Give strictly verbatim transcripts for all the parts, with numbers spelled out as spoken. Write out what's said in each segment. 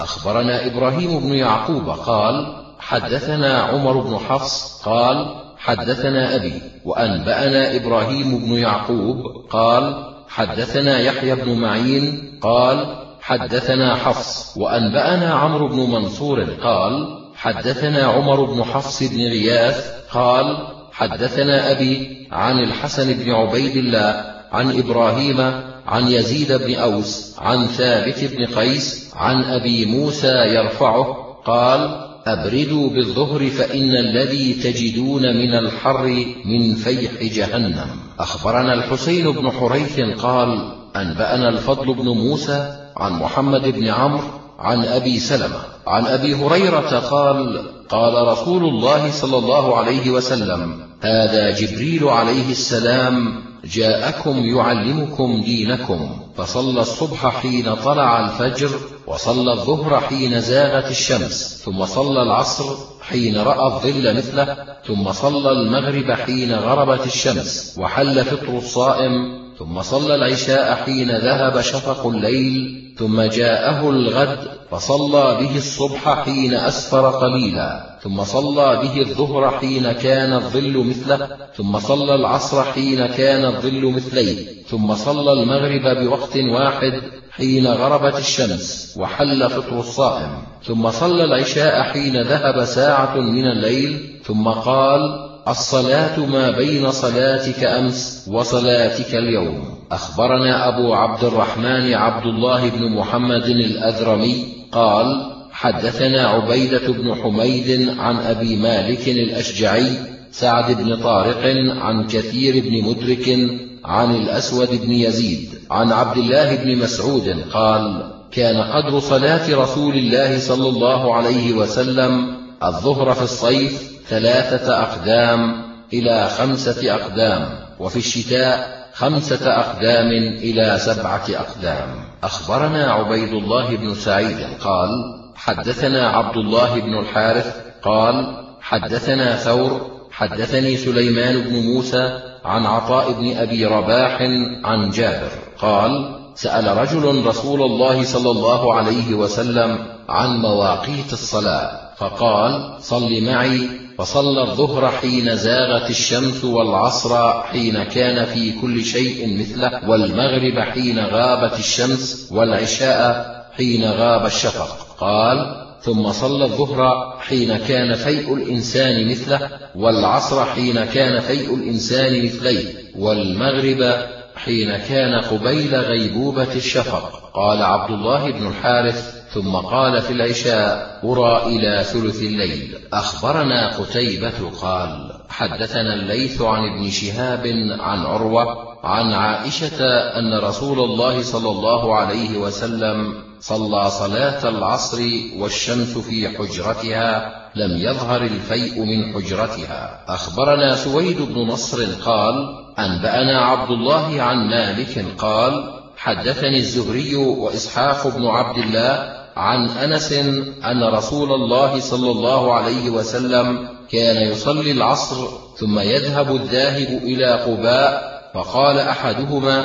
أخبرنا إبراهيم بن يعقوب قال حدثنا عمر بن حفص قال حدثنا أبي وأنبأنا إبراهيم بن يعقوب قال حدثنا يحيى بن معين قال حدثنا حفص وأنبأنا عمرو بن منصور قال حدثنا عمر بن حفص بن غياث قال حدثنا أبي عن الحسن بن عبيد الله عن إبراهيم عن يزيد بن أوس عن ثابت بن قيس عن أبي موسى يرفعه قال أبردوا بالظهر فإن الذي تجدون من الحر من فيح جهنم. أخبرنا الحسين بن حريث قال أنبأنا الفضل بن موسى عن محمد بن عمرو عن أبي سلمة عن أبي هريرة قال قال رسول الله صلى الله عليه وسلم هذا جبريل عليه السلام جاءكم يعلمكم دينكم، فصلى الصبح حين طلع الفجر، وصلى الظهر حين زاغت الشمس، ثم صلى العصر حين رأى الظل مثله، ثم صلى المغرب حين غربت الشمس وحل فطر الصائم، ثم صلى العشاء حين ذهب شفق الليل، ثم جاءه الغد فصلى به الصبح حين أسفر قليلا، ثم صلى به الظهر حين كان الظل مثله، ثم صلى العصر حين كان الظل مثليه، ثم صلى المغرب بوقت واحد حين غربت الشمس وحل فطر الصائم، ثم صلى العشاء حين ذهب ساعة من الليل، ثم قال الصلاة ما بين صلاتك أمس وصلاتك اليوم. أخبرنا أبو عبد الرحمن عبد الله بن محمد الأذرمي قال حدثنا عبيدة بن حميد عن أبي مالك الأشجعي سعد بن طارق عن كثير بن مدرك عن الأسود بن يزيد عن عبد الله بن مسعود قال كان قدر صلاة رسول الله صلى الله عليه وسلم الظهر في الصيف ثلاثة أقدام إلى خمسة أقدام، وفي الشتاء خمسة أقدام إلى سبعة أقدام. أخبرنا عبيد الله بن سعيد قال حدثنا عبد الله بن الحارث قال حدثنا ثور حدثني سليمان بن موسى عن عطاء بن أبي رباح عن جابر قال سأل رجل رسول الله صلى الله عليه وسلم عن مواقيت الصلاة، فقال صل معي، فصلى الظهر حين زاغت الشمس، والعصر حين كان في كل شيء مثله، والمغرب حين غابت الشمس، والعشاء حين غاب الشفق. قال ثم صلى الظهر حين كان فيء الإنسان مثله، والعصر حين كان فيء الإنسان مثليه، والمغرب حين كان قبيل غيبوبة الشفق. قال عبد الله بن الحارث ثم قال في العشاء أرى إلى ثلث الليل. أخبرنا قتيبة قال حدثنا الليث عن ابن شهاب عن عروة عن عائشة أن رسول الله صلى الله عليه وسلم صلى صلاة العصر والشمس في حجرتها، لم يظهر الفيء من حجرتها. أخبرنا سويد بن نصر قال أنبأنا عبد الله عن مالك قال حدثني الزهري وإسحاق بن عبد الله عن أنس أن رسول الله صلى الله عليه وسلم كان يصلي العصر ثم يذهب الذاهب إلى قباء، فقال أحدهما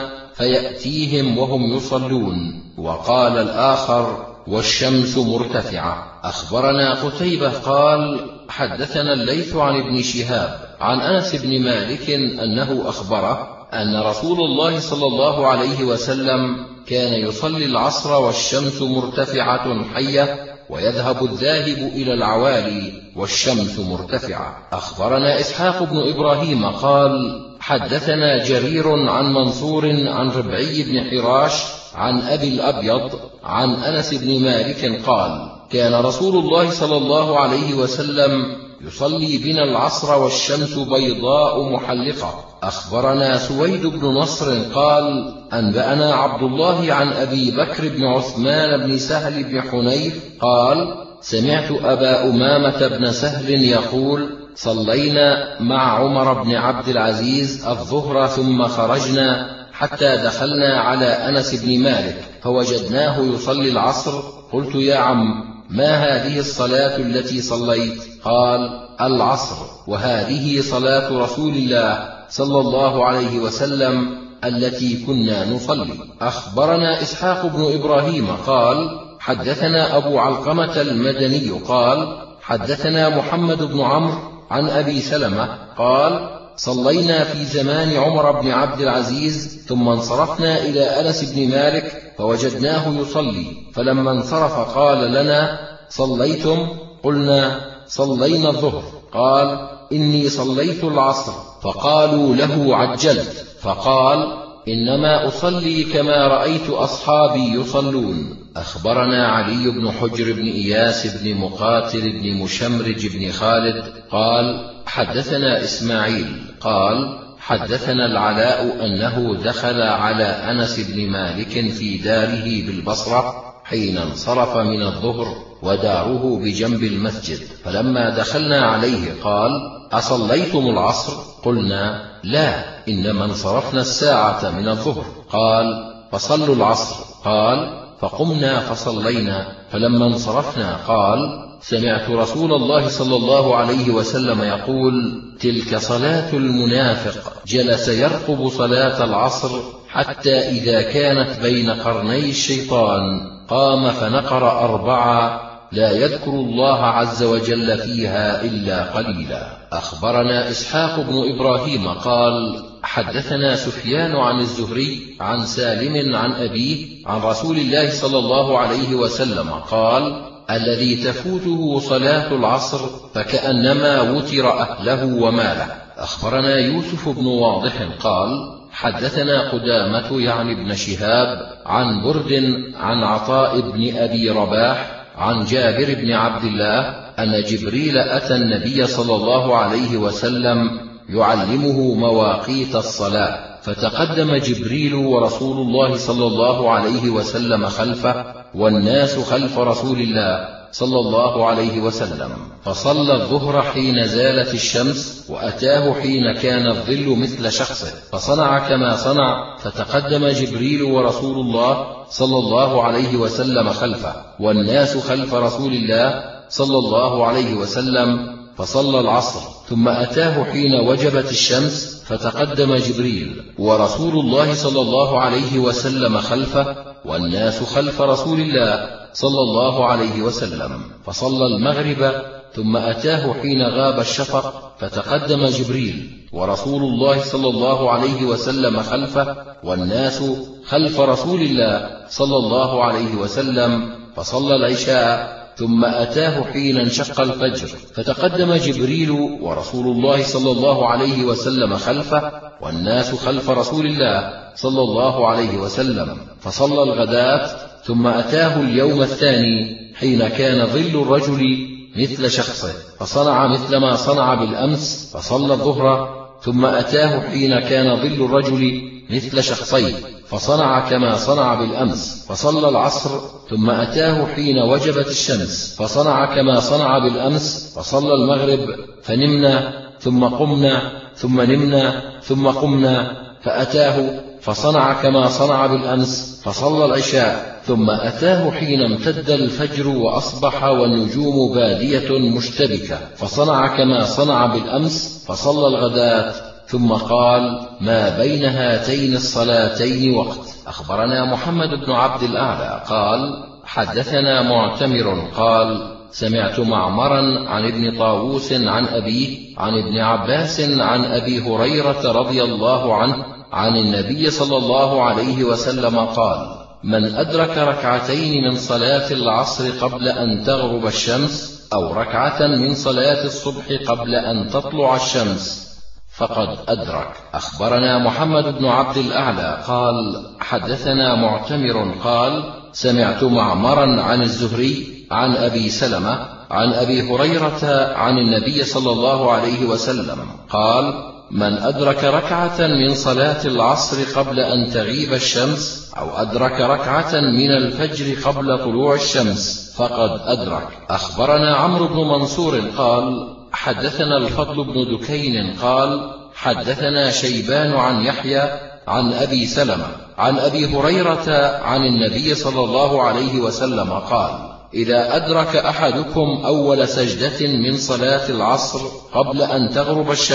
فيأتيهم وهم يصلون، وقال الآخر والشمس مرتفعة. أخبرنا قتيبة قال حدثنا الليث عن ابن شهاب عن أنس بن مالك أنه أخبره أن رسول الله صلى الله عليه وسلم كان يصلي العصر والشمس مرتفعة حية، ويذهب الذاهب إلى العوالي والشمس مرتفعة. أخبرنا إسحاق بن إبراهيم قال حدثنا جرير عن منصور عن ربعي بن حراش عن أبي الأبيض عن أنس بن مالك قال كان رسول الله صلى الله عليه وسلم يصلي بنا العصر والشمس بيضاء محلقة. أخبرنا سويد بن نصر قال أنبأنا عبد الله عن أبي بكر بن عثمان بن سهل بن حنيف قال سمعت أبا أمامة بن سهل يقول صلينا مع عمر بن عبد العزيز الظهر ثم خرجنا حتى دخلنا على أنس بن مالك فوجدناه يصلي العصر. قلت يا عم ما هذه الصلاة التي صليت؟ قال العصر، وهذه صلاة رسول الله صلى الله عليه وسلم التي كنا نصلي. أخبرنا إسحاق بن إبراهيم قال حدثنا أبو علقمة المدني قال حدثنا محمد بن عمرو عن أبي سلمة قال صلينا في زمان عمر بن عبد العزيز ثم انصرفنا إلى أنس بن مالك فوجدناه يصلي، فلما انصرف قال لنا صليتم؟ قلنا صلينا الظهر. قال إني صليت العصر، فقالوا له عجلت، فقال إنما أصلي كما رأيت أصحابي يصلون. أخبرنا علي بن حجر بن إياس بن مقاتل بن مشمرج بن خالد قال حدثنا إسماعيل قال حدثنا العلاء أنه دخل على أنس بن مالك في داره بالبصرة حين انصرف من الظهر وداره بجنب المسجد، فلما دخلنا عليه قال أصليتم العصر؟ قلنا لا، إنما انصرفنا الساعة من الظهر. قال فصلوا العصر. قال فقمنا فصلينا، فلما انصرفنا قال سمعت رسول الله صلى الله عليه وسلم يقول تلك صلاة المنافق، جلس يرقب صلاة العصر حتى إذا كانت بين قرني الشيطان قام فنقر أربعة لا يذكر الله عز وجل فيها إلا قليلا. أخبرنا إسحاق بن إبراهيم قال حدثنا سفيان عن الزهري عن سالم عن أبيه عن رسول الله صلى الله عليه وسلم قال الذي تفوته صلاة العصر فكأنما وتر أهله وماله. أخبرنا يوسف بن واضح قال حدثنا قدامة يعني ابن شهاب عن برد عن عطاء بن أبي رباح عن جابر بن عبد الله أن جبريل أتى النبي صلى الله عليه وسلم يعلمه مواقيت الصلاة، فتقدم جبريل ورسول الله صلى الله عليه وسلم خلفه والناس خلف رسول الله صلى الله عليه وسلم، فصلى الظهر حين زالت الشمس وأتاه حين كان الظل مثل شخصه فصنع كما صنع، فتقدم جبريل ورسول الله صلى الله عليه وسلم خلفه والناس خلف رسول الله صلى الله عليه وسلم فصلى العصر، ثم أتاه حين وجبت الشمس فتقدم جبريل ورسول الله صلى الله عليه وسلم خلفه والناس خلف رسول الله صلى الله عليه وسلم فصلى المغرب، ثم أتاه حين غاب الشفق فتقدم جبريل ورسول الله صلى الله عليه وسلم خلفه والناس خلف رسول الله صلى الله عليه وسلم فصلى العشاء، ثم أتاه حين انشق الفجر فتقدم جبريل ورسول الله صلى الله عليه وسلم خلفه والناس خلف رسول الله صلى الله عليه وسلم فصلى الغداة، ثم أتاه اليوم الثاني حين كان ظل الرجل مثل شخصه فصنع مثل ما صنع بالأمس فصلى الظهر، ثم أتاه حين كان ظل الرجل مثل شخصيه فصنع كما صنع بالأمس فصلى العصر، ثم أتاه حين وجبت الشمس فصنع كما صنع بالأمس فصلى المغرب، فنمنا ثم قمنا ثم نمنا ثم قمنا، فأتاه فصنع كما صنع بالأمس فصلى العشاء، ثم أتاه حين امتد الفجر وأصبح والنجوم بادية مشتبكة فصنع كما صنع بالأمس فصلى الغداة، ثم قال ما بين هاتين الصلاتين وقت. أخبرنا محمد بن عبد الأعلى قال حدثنا معتمر قال سمعت معمرا عن ابن طاووس عن أبيه عن ابن عباس عن أبي هريرة رضي الله عنه عن النبي صلى الله عليه وسلم قال من أدرك ركعتين من صلاة العصر قبل أن تغرب الشمس أو ركعة من صلاة الصبح قبل أن تطلع الشمس فقد أدرك. أخبرنا محمد بن عبد الأعلى قال حدثنا معتمر قال سمعت معمرا عن الزهري عن أبي سلمة عن أبي هريرة عن النبي صلى الله عليه وسلم قال من أدرك ركعة من صلاة العصر قبل أن تغيب الشمس أو أدرك ركعة من الفجر قبل طلوع الشمس فقد أدرك. أخبرنا عمرو بن منصور قال حدثنا الفضل بن دكين قال حدثنا شيبان عن يحيى عن أبي سلمة عن أبي هريرة عن النبي صلى الله عليه وسلم قال إذا أدرك أحدكم أول سجدة من صلاة العصر قبل أن تغرب الشمس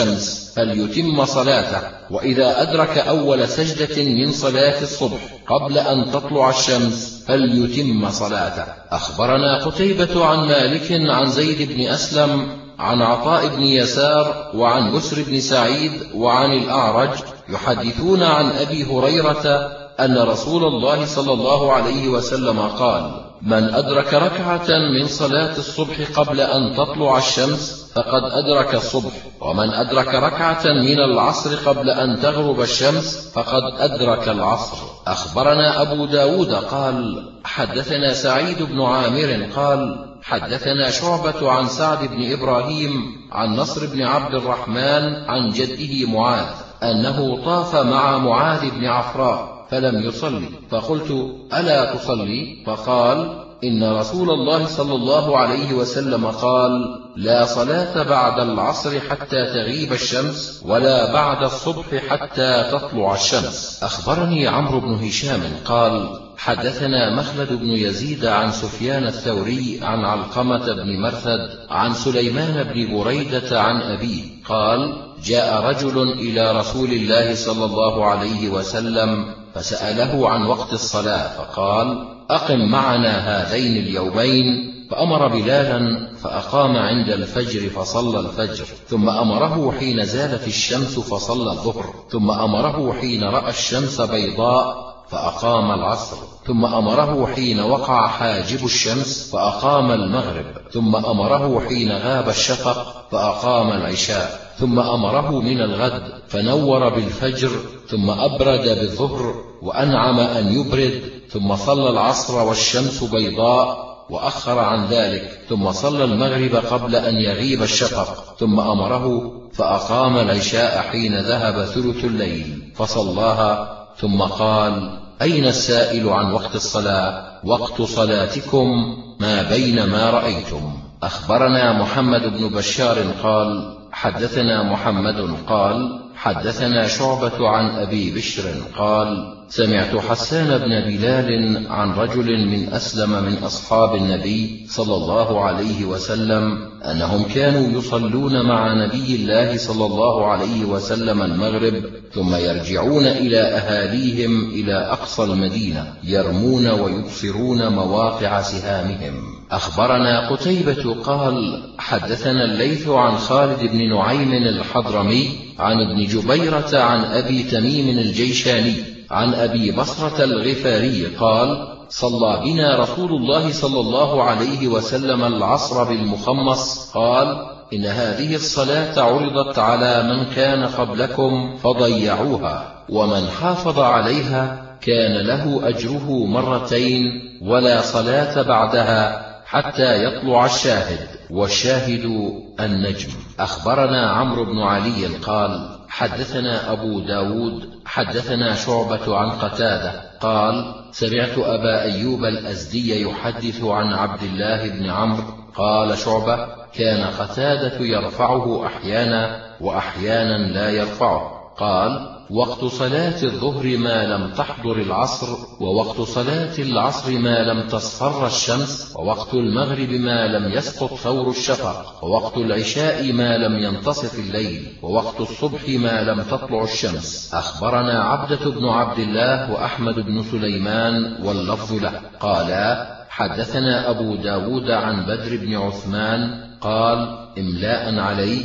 فليتم صلاته، وإذا أدرك أول سجدة من صلاة الصبح قبل أن تطلع الشمس فليتم صلاته. أخبرنا قتيبة عن مالك عن زيد بن أسلم عن عطاء بن يسار وعن بسر بن سعيد وعن الأعرج يحدثون عن أبي هريرة أن رسول الله صلى الله عليه وسلم قال: من أدرك ركعة من صلاة الصبح قبل أن تطلع الشمس فقد أدرك الصبح، ومن أدرك ركعة من العصر قبل أن تغرب الشمس فقد أدرك العصر. أخبرنا أبو داود قال: حدثنا سعيد بن عامر قال: حدثنا شعبة عن سعد بن إبراهيم عن نصر بن عبد الرحمن عن جده معاذ أنه طاف مع معاذ بن عفراء فلم يصلي، فقلت: ألا تصلي؟ فقال: إن رسول الله صلى الله عليه وسلم قال: لا صلاة بعد العصر حتى تغيب الشمس، ولا بعد الصبح حتى تطلع الشمس. أخبرني عمرو بن هشام قال: حدثنا مخلد بن يزيد عن سفيان الثوري عن علقمة بن مرثد عن سليمان بن بريدة عن أبيه قال: جاء رجل إلى رسول الله صلى الله عليه وسلم فسأله عن وقت الصلاة، فقال: أقم معنا هذين اليومين، فأمر بلالا فأقام عند الفجر فصلى الفجر، ثم أمره حين زالت الشمس فصلى الظهر، ثم أمره حين رأى الشمس بيضاء فأقام العصر، ثم أمره حين وقع حاجب الشمس فأقام المغرب، ثم أمره حين غاب الشفق فأقام العشاء، ثم أمره من الغد فنور بالفجر، ثم أبرد بالظهر وأنعم أن يبرد، ثم صلى العصر والشمس بيضاء وأخر عن ذلك، ثم صلى المغرب قبل أن يغيب الشفق، ثم أمره فأقام العشاء حين ذهب ثلث الليل فصلاها، ثم قال: أين السائل عن وقت الصلاة؟ وقت صلاتكم ما بين ما رأيتم. أخبرنا محمد بن بشار قال: حدثنا محمد قال: حدثنا شعبة عن أبي بشر قال: سمعت حسان بن بلال عن رجل من أسلم من أصحاب النبي صلى الله عليه وسلم أنهم كانوا يصلون مع نبي الله صلى الله عليه وسلم المغرب، ثم يرجعون إلى أهاليهم إلى أقصى المدينة يرمون ويبصرون مواقع سهامهم. أخبرنا قتيبة قال: حدثنا الليث عن خالد بن نعيم الحضرمي عن ابن جبيرة عن أبي تميم الجيشاني عن أبي بصرة الغفاري قال: صلى بنا رسول الله صلى الله عليه وسلم العصر بالمخمص، قال: إن هذه الصلاة عرضت على من كان قبلكم فضيعوها، ومن حافظ عليها كان له أجره مرتين، ولا صلاة بعدها حتى يطلع الشاهد، والشاهد النجم. أخبرنا عمرو بن علي قال: حدثنا أبو داود حدثنا شعبة عن قتادة قال: سمعت أبا أيوب الأزدي يحدث عن عبد الله بن عمرو قال شعبة: كان قتادة يرفعه أحيانا وأحيانا لا يرفعه. قال: وقت صلاة الظهر ما لم تحضر العصر، ووقت صلاة العصر ما لم تصفر الشمس، ووقت المغرب ما لم يسقط ثور الشفق، ووقت العشاء ما لم ينتصف الليل، ووقت الصبح ما لم تطلع الشمس. أخبرنا عبدة بن عبد الله وأحمد بن سليمان واللفظ له قالا: حدثنا أبو داود عن بدر بن عثمان قال إملاء عليه: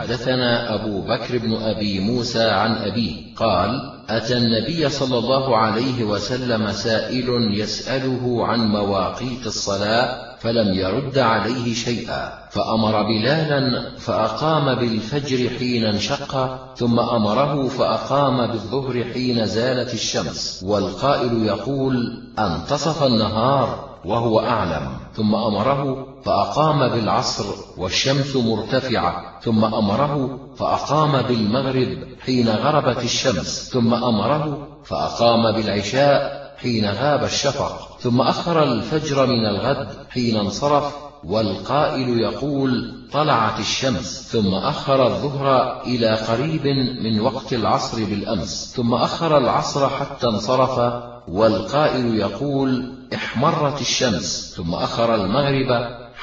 حدثنا أبو بكر بن أبي موسى عن أبيه قال: أتى النبي صلى الله عليه وسلم سائل يسأله عن مواقيت الصلاة فلم يرد عليه شيئا، فأمر بلالا فأقام بالفجر حين انشق، ثم أمره فأقام بالظهر حين زالت الشمس، والقائل يقول: انتصف النهار وهو أعلم، ثم أمره فأقام بالعصر والشمس مرتفعة، ثم أمره فأقام بالمغرب حين غربت الشمس، ثم أمره فأقام بالعشاء حين غاب الشفق، ثم أخر الفجر من الغد حين انصرف، والقائل يقول: طلعت الشمس، ثم أخر الظهر إلى قريب من وقت العصر بالأمس، ثم أخر العصر حتى انصرف، والقائل يقول: احمرت الشمس، ثم أخر المغرب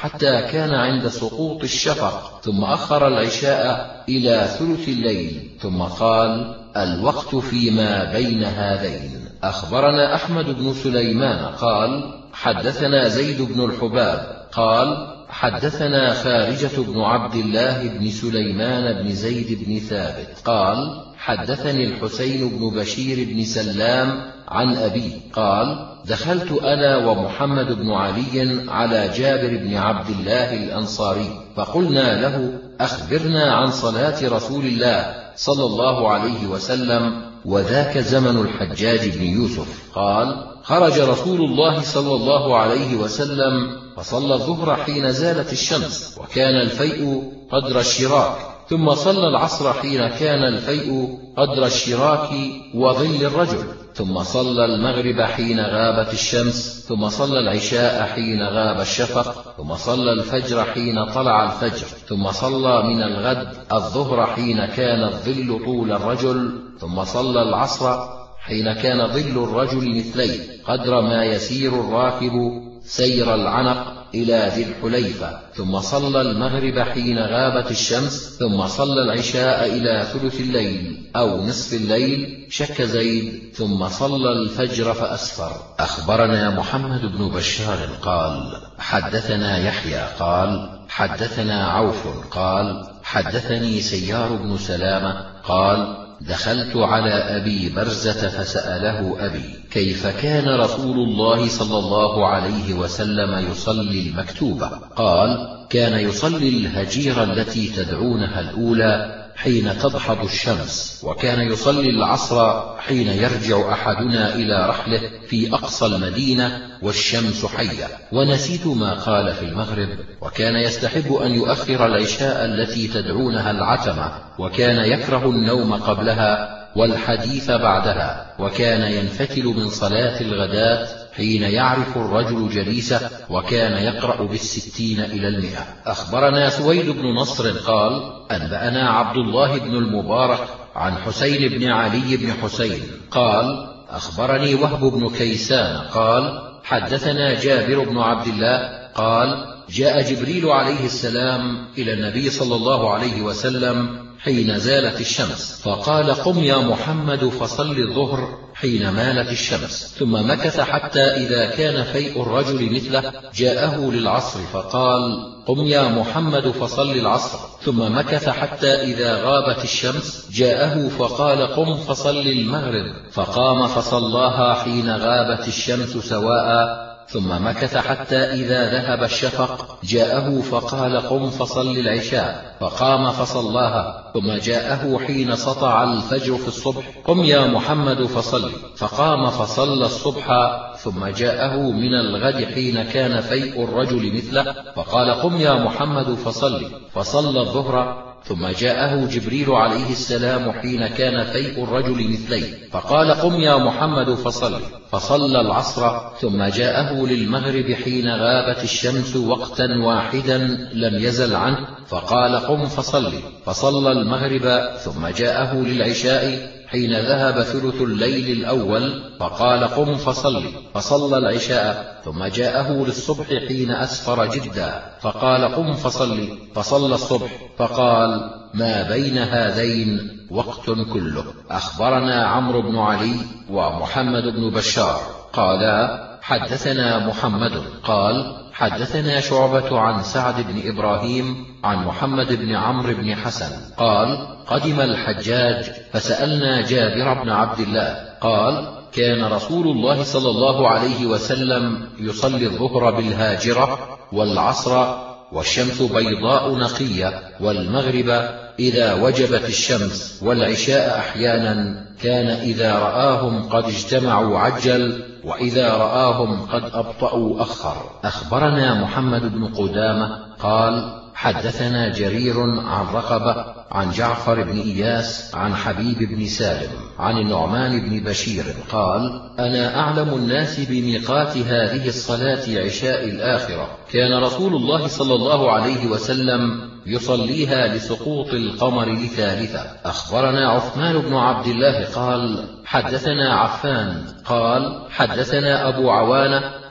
حتى كان عند سقوط الشفق، ثم أخر العشاء إلى ثلث الليل، ثم قال: الوقت فيما بين هذين. أخبرنا أحمد بن سليمان قال: حدثنا زيد بن الحباب قال: حدثنا خارجة بن عبد الله بن سليمان بن زيد بن ثابت قال: حدثني الحسين بن بشير بن سلام عن أبي قال: دخلت أنا ومحمد بن علي على جابر بن عبد الله الأنصاري، فقلنا له: أخبرنا عن صلاة رسول الله صلى الله عليه وسلم، وذاك زمن الحجاج بن يوسف. قال: خرج رسول الله صلى الله عليه وسلم فصلى الظهر حين زالت الشمس وكان الفيء قدر الشراك، ثم صلى العصر حين كان الفيء قدر الشراك وظل الرجل، ثم صلى المغرب حين غابت الشمس، ثم صلى العشاء حين غاب الشفق، ثم صلى الفجر حين طلع الفجر، ثم صلى من الغد الظهر حين كان الظل طول الرجل، ثم صلى العصر حين كان ظل الرجل مثليه قدر ما يسير الراكب سير العنق إلى ذي الحليفة، ثم صلى المغرب حين غابت الشمس، ثم صلى العشاء إلى ثلث الليل أو نصف الليل، شك زيد، ثم صلى الفجر فأسفر. أخبرنا محمد بن بشار قال: حدثنا يحيى قال: حدثنا عوف قال: حدثني سيار بن سلامة قال: دخلت على أبي برزة فسأله أبي: كيف كان رسول الله صلى الله عليه وسلم يصلي المكتوبة؟ قال: كان يصلي الهجيرة التي تدعونها الأولى حين تضحض الشمس، وكان يصلي العصر حين يرجع أحدنا إلى رحله في أقصى المدينة والشمس حية، ونسيت ما قال في المغرب، وكان يستحب أن يؤخر العشاء التي تدعونها العتمة، وكان يكره النوم قبلها والحديث بعدها، وكان ينفتل من صلاة الغداة حين يعرف الرجل جليسه، وكان يقرأ بالستين إلى المئة. أخبرنا سويد بن نصر قال: أنبأنا عبد الله بن المبارك عن حسين بن علي بن حسين قال: أخبرني وهب بن كيسان قال: حدثنا جابر بن عبد الله قال: جاء جبريل عليه السلام إلى النبي صلى الله عليه وسلم حين زالت الشمس، فقال: قم يا محمد فصل الظهر حين مالت الشمس، ثم مكث حتى إذا كان فيء الرجل مثله جاءه للعصر فقال: قم يا محمد فصل العصر، ثم مكث حتى إذا غابت الشمس جاءه فقال: قم فصل المغرب، فقام فصلاها حين غابت الشمس سواء، ثم مكث حتى إذا ذهب الشفق جاءه فقال: قم فصل العشاء، فقام فصلاها، ثم جاءه حين سطع الفجر في الصبح: قم يا محمد فصل، فقام فصلى الصبح، ثم جاءه من الغد حين كان فيء الرجل مثله فقال: قم يا محمد فصل، فصلى الظهر، ثم جاءه جبريل عليه السلام حين كان فيء الرجل مثليه فقال: قم يا محمد فصل، فصلى العصر، ثم جاءه للمغرب حين غابت الشمس وقتا واحدا لم يزل عنه فقال: قم فصل، فصلى المغرب، ثم جاءه للعشاء حين ذهب ثلث الليل الأول فقال: قم فصل، فصلى العشاء، ثم جاءه للصبح حين أسفر جدا فقال: قم فصل، فصلى الصبح، فقال: ما بين هذين وقت كله. أخبرنا عمرو بن علي ومحمد بن بشار قالا: حدثنا محمد قال: حدثنا شعبة عن سعد بن إبراهيم عن محمد بن عمرو بن حسن قال: قدم الحجاج فسألنا جابر بن عبد الله قال: كان رسول الله صلى الله عليه وسلم يصلي الظهر بالهاجرة، والعصر والشمس بيضاء نقية، والمغرب إذا وجبت الشمس، والعشاء أحيانا كان إذا رآهم قد اجتمعوا عجل، وإذا رآهم قد أبطأوا أخر. أخبرنا محمد بن قدامة قال: حدثنا جرير عن رقبة عن جعفر بن إياس عن حبيب بن سالم عن النعمان بن بشير قال: أنا أعلم الناس بميقات هذه الصلاة عشاء الآخرة، كان رسول الله صلى الله عليه وسلم يصليها لسقوط القمر لثالثة. أخبرنا عثمان بن عبد الله قال: حدثنا عفان قال: حدثنا أبو عوانة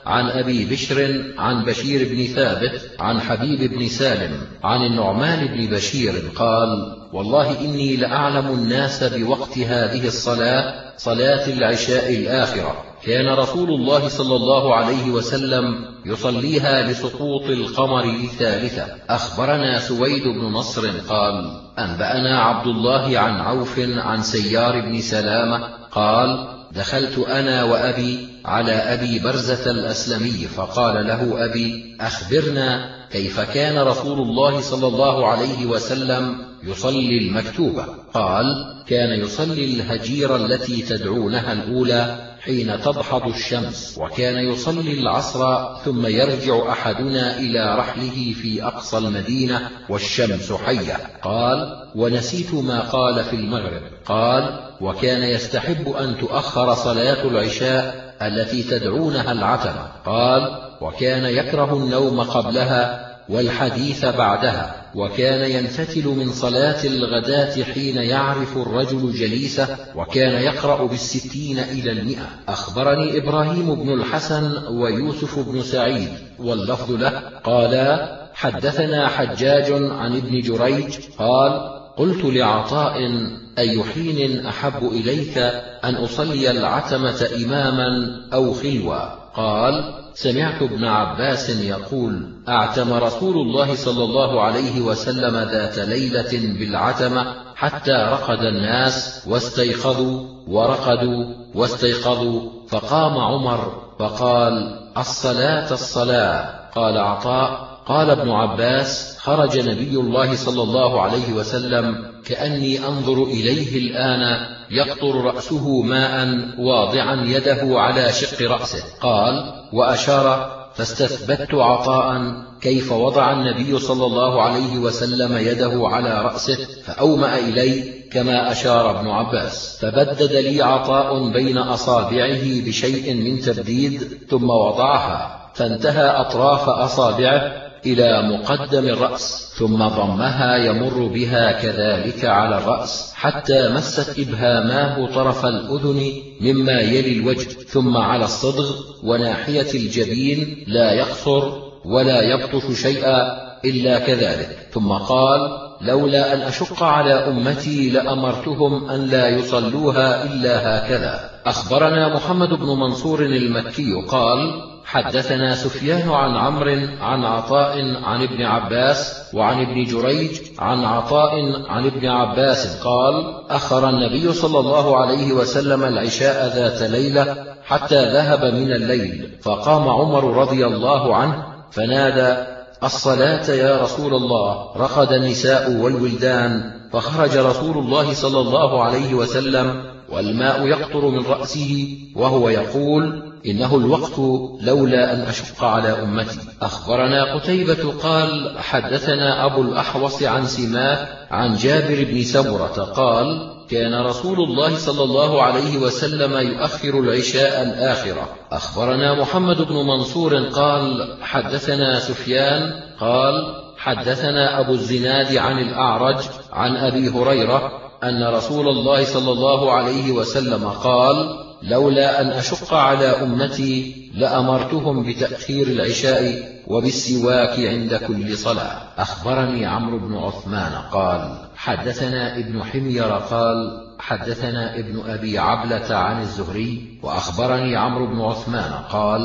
عن أبي بشر عن بشير بن ثابت عن حبيب بن سالم عن النعمان بن بشير قال: والله إني لأعلم الناس بوقت هذه الصلاة، صلاة العشاء الآخرة، كان رسول الله صلى الله عليه وسلم يصليها لسقوط القمر الثالثة. أخبرنا سويد بن نصر قال: أنبأنا عبد الله عن عوف عن سيار بن سلامة قال: دخلت أنا وأبي على أبي برزة الأسلمي فقال له أبي: أخبرنا كيف كان رسول الله صلى الله عليه وسلم يصلي المكتوبة؟ قال: كان يصلي الهجير التي تدعونها الأولى حين تضحض الشمس، وكان يصلي العصر ثم يرجع أحدنا إلى رحله في أقصى المدينة والشمس حية. قال: ونسيت ما قال في المغرب. قال: وكان يستحب أن تؤخر صلاة العشاء التي تدعونها العتمة. قال: وكان يكره النوم قبلها والحديث بعدها، وكان ينفتل من صلاة الغداة حين يعرف الرجل جليسه، وكان يقرأ بالستين إلى المئة. أخبرني إبراهيم بن الحسن ويوسف بن سعيد واللفظ له قالا: حدثنا حجاج عن ابن جريج قال: قلت لعطاء: أي حين أحب إليك أن أصلي العتمة إماما أو خلوة؟ قال: سمعت ابن عباس يقول: أعتم رسول الله صلى الله عليه وسلم ذات ليلة بالعتمة حتى رقد الناس واستيقظوا ورقدوا واستيقظوا، فقام عمر فقال: الصلاة الصلاة. قال عطاء: قال ابن عباس: خرج نبي الله صلى الله عليه وسلم كأني أنظر إليه الآن يقطر رأسه ماء واضعا يده على شق رأسه. قال: وأشار، فاستثبت عطاء كيف وضع النبي صلى الله عليه وسلم يده على رأسه، فأومأ إلي كما أشار ابن عباس، فبدد لي عطاء بين أصابعه بشيء من تبديد ثم وضعها، فانتهى أطراف أصابعه إلى مقدم الرأس، ثم ضمها يمر بها كذلك على الرأس حتى مست إبهاماه طرف الأذن مما يلي الوجه، ثم على الصدغ وناحية الجبين لا يقصر ولا يبطش شيئا إلا كذلك. ثم قال: لولا أن أشق على أمتي لأمرتهم أن لا يصلوها إلا هكذا. أخبرنا محمد بن منصور المكي قال: حدثنا سفيان عن عمرو عن عطاء عن ابن عباس وعن ابن جريج عن عطاء عن ابن عباس قال: أخر النبي صلى الله عليه وسلم العشاء ذات ليلة حتى ذهب من الليل، فقام عمر رضي الله عنه فنادى: الصلاة يا رسول الله. رقد النساء والولدان، فخرج رسول الله صلى الله عليه وسلم والماء يقطر من رأسه وهو يقول: إنه الوقت لولا أن أشق على أمتي. أخبرنا قتيبة قال: حدثنا أبو الأحوص عن سماك عن جابر بن سمرة قال: كان رسول الله صلى الله عليه وسلم يؤخر العشاء الآخرة. أخبرنا محمد بن منصور قال: حدثنا سفيان قال: حدثنا أبو الزناد عن الأعرج عن أبي هريرة أن رسول الله صلى الله عليه وسلم قال: لولا أن أشق على أمتي لأمرتهم بتأخير العشاء وبالسواك عند كل صلاة. أخبرني عمرو بن عثمان قال: حدثنا ابن حمير قال: حدثنا ابن أبي عبلة عن الزهري. وأخبرني عمرو بن عثمان قال: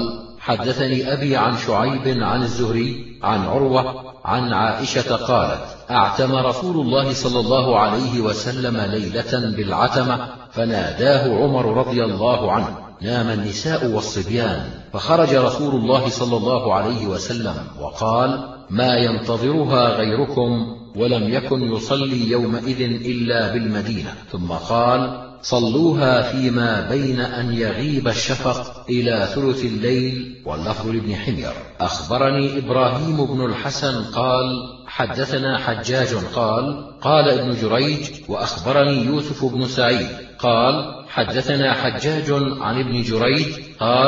حدثني أبي عن شعيب عن الزهري عن عروة عن عائشة قالت: أعتم رسول الله صلى الله عليه وسلم ليلة بالعتمة، فناداه عمر رضي الله عنه. نام النساء والصبيان، فخرج رسول الله صلى الله عليه وسلم وقال: ما ينتظرها غيركم، ولم يكن يصلي يومئذ إلا بالمدينة. ثم قال: صلوها فيما بين أن يغيب الشفق إلى ثلث الليل. واللفظ لابن حمير. أخبرني إبراهيم بن الحسن قال: حدثنا حجاج قال: قال ابن جريج. وأخبرني يوسف بن سعيد قال: حدثنا حجاج عن ابن جريج قال: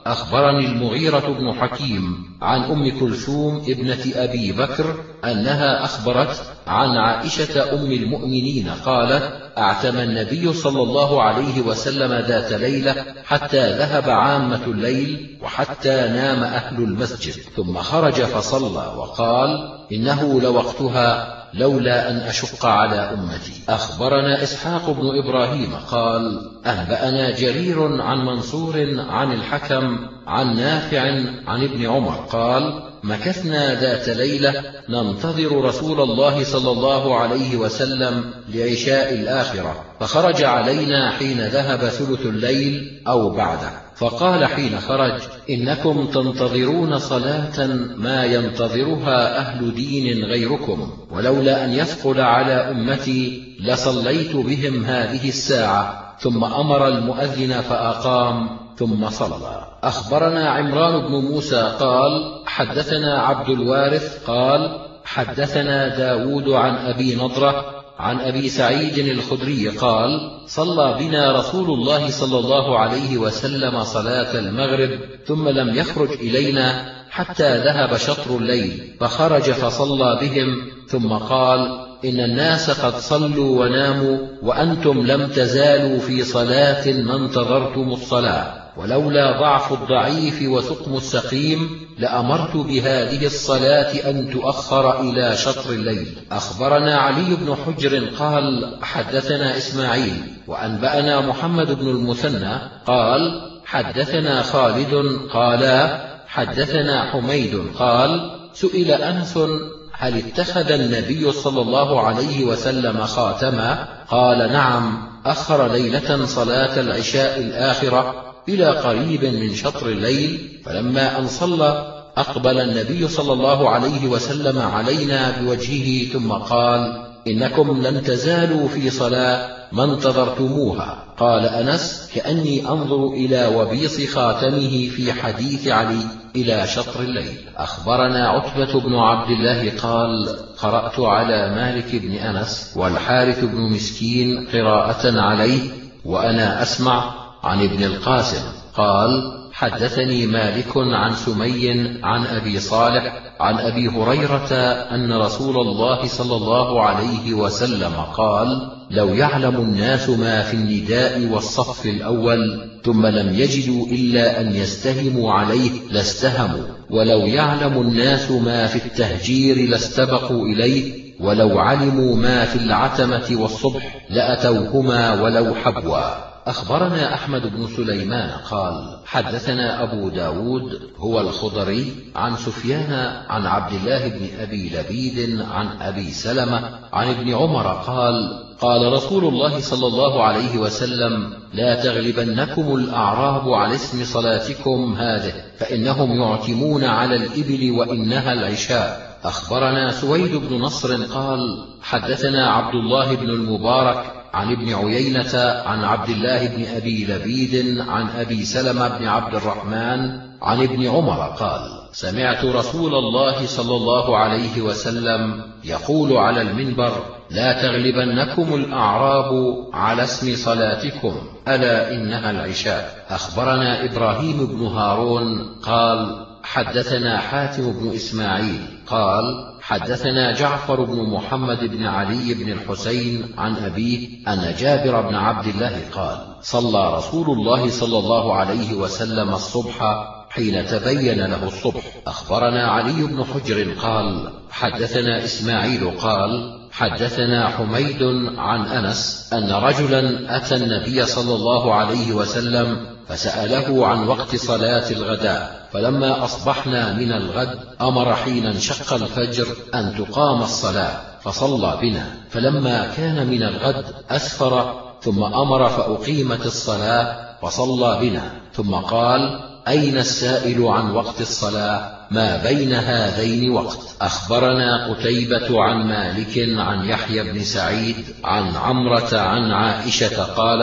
أخبرني المغيرة بن حكيم عن أم كلثوم ابنة أبي بكر أنها أخبرت عن عائشة أم المؤمنين قالت: اعتمى النبي صلى الله عليه وسلم ذات ليلة حتى ذهب عامة الليل وحتى نام أهل المسجد، ثم خرج فصلى وقال: إنه لوقتها لولا أن أشق على أمتي. أخبرنا إسحاق بن إبراهيم قال: أنبأنا جرير عن منصور عن الحكم عن نافع عن ابن عمر قال: مكثنا ذات ليلة ننتظر رسول الله صلى الله عليه وسلم لعشاء الآخرة، فخرج علينا حين ذهب ثلث الليل أو بعده، فقال حين خرج: إنكم تنتظرون صلاة ما ينتظرها أهل دين غيركم، ولولا أن يثقل على أمتي لصليت بهم هذه الساعة. ثم أمر المؤذن فأقام ثم صلى. أخبرنا عمران بن موسى قال: حدثنا عبد الوارث قال: حدثنا داود عن أبي نضرة عن أبي سعيد الخدري قال: صلى بنا رسول الله صلى الله عليه وسلم صلاة المغرب ثم لم يخرج إلينا حتى ذهب شطر الليل، فخرج فصلى بهم ثم قال: إن الناس قد صلوا وناموا وأنتم لم تزالوا في صلاة ما انتظرتم الصلاة، ولولا ضعف الضعيف وسقم السقيم لأمرت بهذه الصلاة أن تؤخر إلى شطر الليل. أخبرنا علي بن حجر قال: حدثنا إسماعيل وأنبأنا محمد بن المثنى قال: حدثنا خالد قالا: حدثنا حميد قال: سئل أنس: هل اتخذ النبي صلى الله عليه وسلم خاتما؟ قال: نعم، أخر ليلة صلاة العشاء الآخرة إلى قريب من شطر الليل، فلما أن صلى أقبل النبي صلى الله عليه وسلم علينا بوجهه ثم قال: إنكم لن تزالوا في صلاة ما انتظرتموها. قال أنس: كأني أنظر إلى وبيص خاتمه في حديث علي إلى شطر الليل. أخبرنا عتبة بن عبد الله قال: قرأت على مالك بن أنس والحارث بن مسكين قراءة عليه وأنا أسمع عن ابن القاسم قال: حدثني مالك عن سمي عن أبي صالح عن أبي هريرة أن رسول الله صلى الله عليه وسلم قال: لو يعلم الناس ما في النداء والصف الأول ثم لم يجدوا إلا أن يستهموا عليه لاستهموا، ولو يعلم الناس ما في التهجير لاستبقوا إليه، ولو علموا ما في العتمة والصبح لأتوهما ولو حبوا. أخبرنا أحمد بن سليمان قال: حدثنا أبو داود هو الخضري عن سفيان عن عبد الله بن أبي لبيد عن أبي سلمة عن ابن عمر قال: قال رسول الله صلى الله عليه وسلم: لا تغلبنكم الأعراب على اسم صلاتكم هذه، فإنهم يعتمون على الإبل وإنها العشاء. أخبرنا سويد بن نصر قال: حدثنا عبد الله بن المبارك عن ابن عيينة عن عبد الله بن أبي لبيد عن أبي سلمة بن عبد الرحمن عن ابن عمر قال: سمعت رسول الله صلى الله عليه وسلم يقول على المنبر: لا تغلبنكم الأعراب على اسم صلاتكم، ألا إنها العشاء. أخبرنا إبراهيم بن هارون قال: حدثنا حاتم بن إسماعيل قال: حدثنا جعفر بن محمد بن علي بن الحسين عن أبيه أن جابر بن عبد الله قال: صلى رسول الله صلى الله عليه وسلم الصبح حين تبين له الصبح. أخبرنا علي بن حجر قال: حدثنا إسماعيل قال: حدثنا حميد عن أنس أن رجلا أتى النبي صلى الله عليه وسلم فسأله عن وقت صلاة الغداء، فلما أصبحنا من الغد أمر حين انشق الفجر أن تقام الصلاة، فصلى بنا، فلما كان من الغد أسفر ثم أمر فأقيمت الصلاة فصلى بنا، ثم قال: أين السائل عن وقت الصلاة؟ ما بين هذين وقت. أخبرنا قتيبة عن مالك عن يحيى بن سعيد عن عمرة عن عائشة قالت: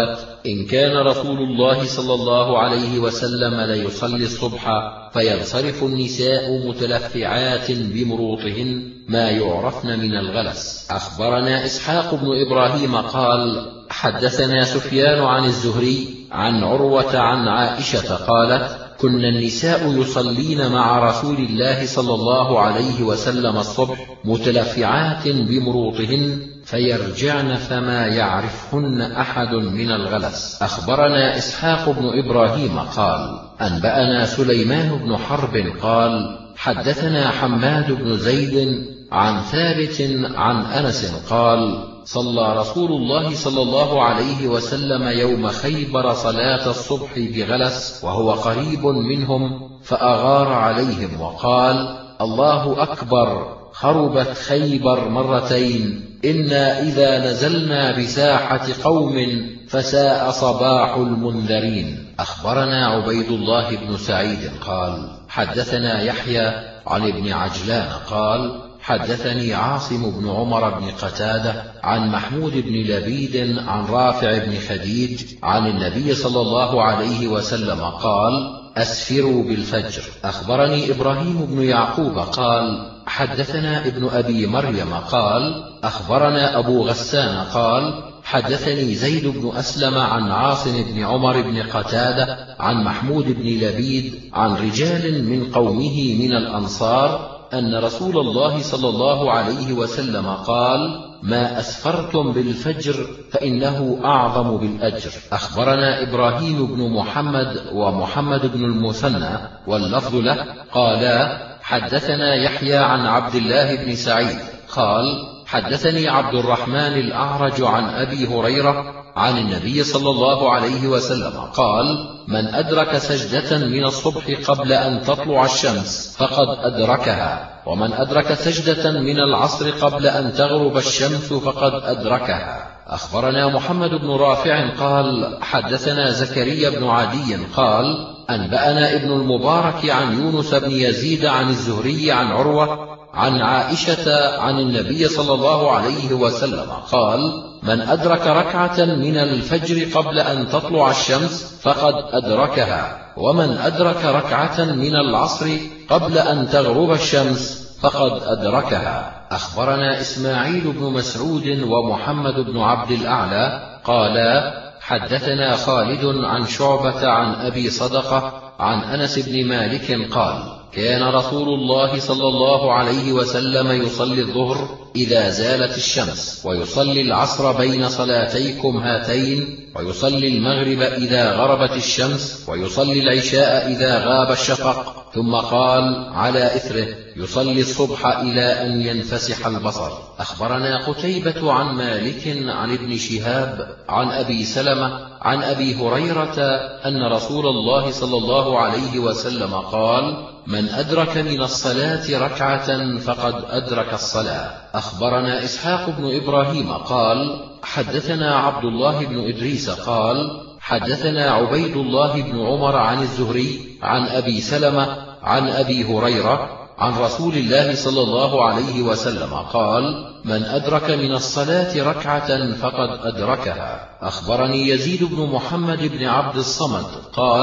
إن كان رسول الله صلى الله عليه وسلم ليصلي الصبح فينصرف النساء متلفعات بمروطهن ما يعرفن من الغلس. أخبرنا إسحاق بن إبراهيم قال حدثنا سفيان عن الزهري عن عروة عن عائشة قالت كنا النساء يصلين مع رسول الله صلى الله عليه وسلم الصبح متلفعات بمروطهن فيرجعن فما يعرفهن أحد من الغلس. أخبرنا إسحاق بن إبراهيم قال أنبأنا سليمان بن حرب قال حدثنا حماد بن زيد عن ثابت عن أنس قال صلى رسول الله صلى الله عليه وسلم يوم خيبر صلاة الصبح بغلس وهو قريب منهم فأغار عليهم وقال الله أكبر خربت خيبر مرتين إنا إذا نزلنا بساحة قوم فساء صباح المنذرين. أخبرنا عبيد الله بن سعيد قال حدثنا يحيى عن ابن عجلان قال حدثني عاصم بن عمر بن قتادة عن محمود بن لبيد عن رافع بن خديج عن النبي صلى الله عليه وسلم قال أسفروا بالفجر. أخبرني إبراهيم بن يعقوب قال حدثنا ابن أبي مريم قال أخبرنا أبو غسان قال حدثني زيد بن أسلم عن عاصم بن عمر بن قتادة عن محمود بن لبيد عن رجال من قومه من الأنصار أن رسول الله صلى الله عليه وسلم قال ما أسفرتم بالفجر فإنه أعظم بالأجر. أخبرنا إبراهيم بن محمد ومحمد بن المثنى واللفظ له قالا حدثنا يحيى عن عبد الله بن سعيد قال حدثني عبد الرحمن الأعرج عن أبي هريرة عن النبي صلى الله عليه وسلم قال من أدرك سجدة من الصبح قبل أن تطلع الشمس فقد أدركها ومن أدرك سجدة من العصر قبل أن تغرب الشمس فقد أدركها. أخبرنا محمد بن رافع قال حدثنا زكريا بن عدي قال أنبأنا ابن المبارك عن يونس بن يزيد عن الزهري عن عروة عن عائشة عن النبي صلى الله عليه وسلم قال من أدرك ركعة من الفجر قبل أن تطلع الشمس فقد أدركها ومن أدرك ركعة من العصر قبل أن تغرب الشمس فقد أدركها. أخبرنا إسماعيل بن مسعود ومحمد بن عبد الأعلى قالا حدثنا خالد عن شعبة عن أبي صدقة عن أنس بن مالك قال كان رسول الله صلى الله عليه وسلم يصلي الظهر إذا زالت الشمس ويصلي العصر بين صلاتيكم هاتين ويصلي المغرب إذا غربت الشمس ويصلي العشاء إذا غاب الشفق ثم قال على إثره يصلي الصبح إلى أن ينفسح البصر. أخبرنا قتيبة عن مالك عن ابن شهاب عن أبي سلمة عن أبي هريرة أن رسول الله صلى الله عليه وسلم قال من أدرك من الصلاة ركعة فقد أدرك الصلاة. أخبرنا إسحاق بن إبراهيم قال حدثنا عبد الله بن إدريس قال حدثنا عبيد الله بن عمر عن الزهري عن أبي سلمة عن أبي هريرة عن رسول الله صلى الله عليه وسلم قال من أدرك من الصلاة ركعة فقد أدركها. أخبرني يزيد بن محمد بن عبد الصمد قال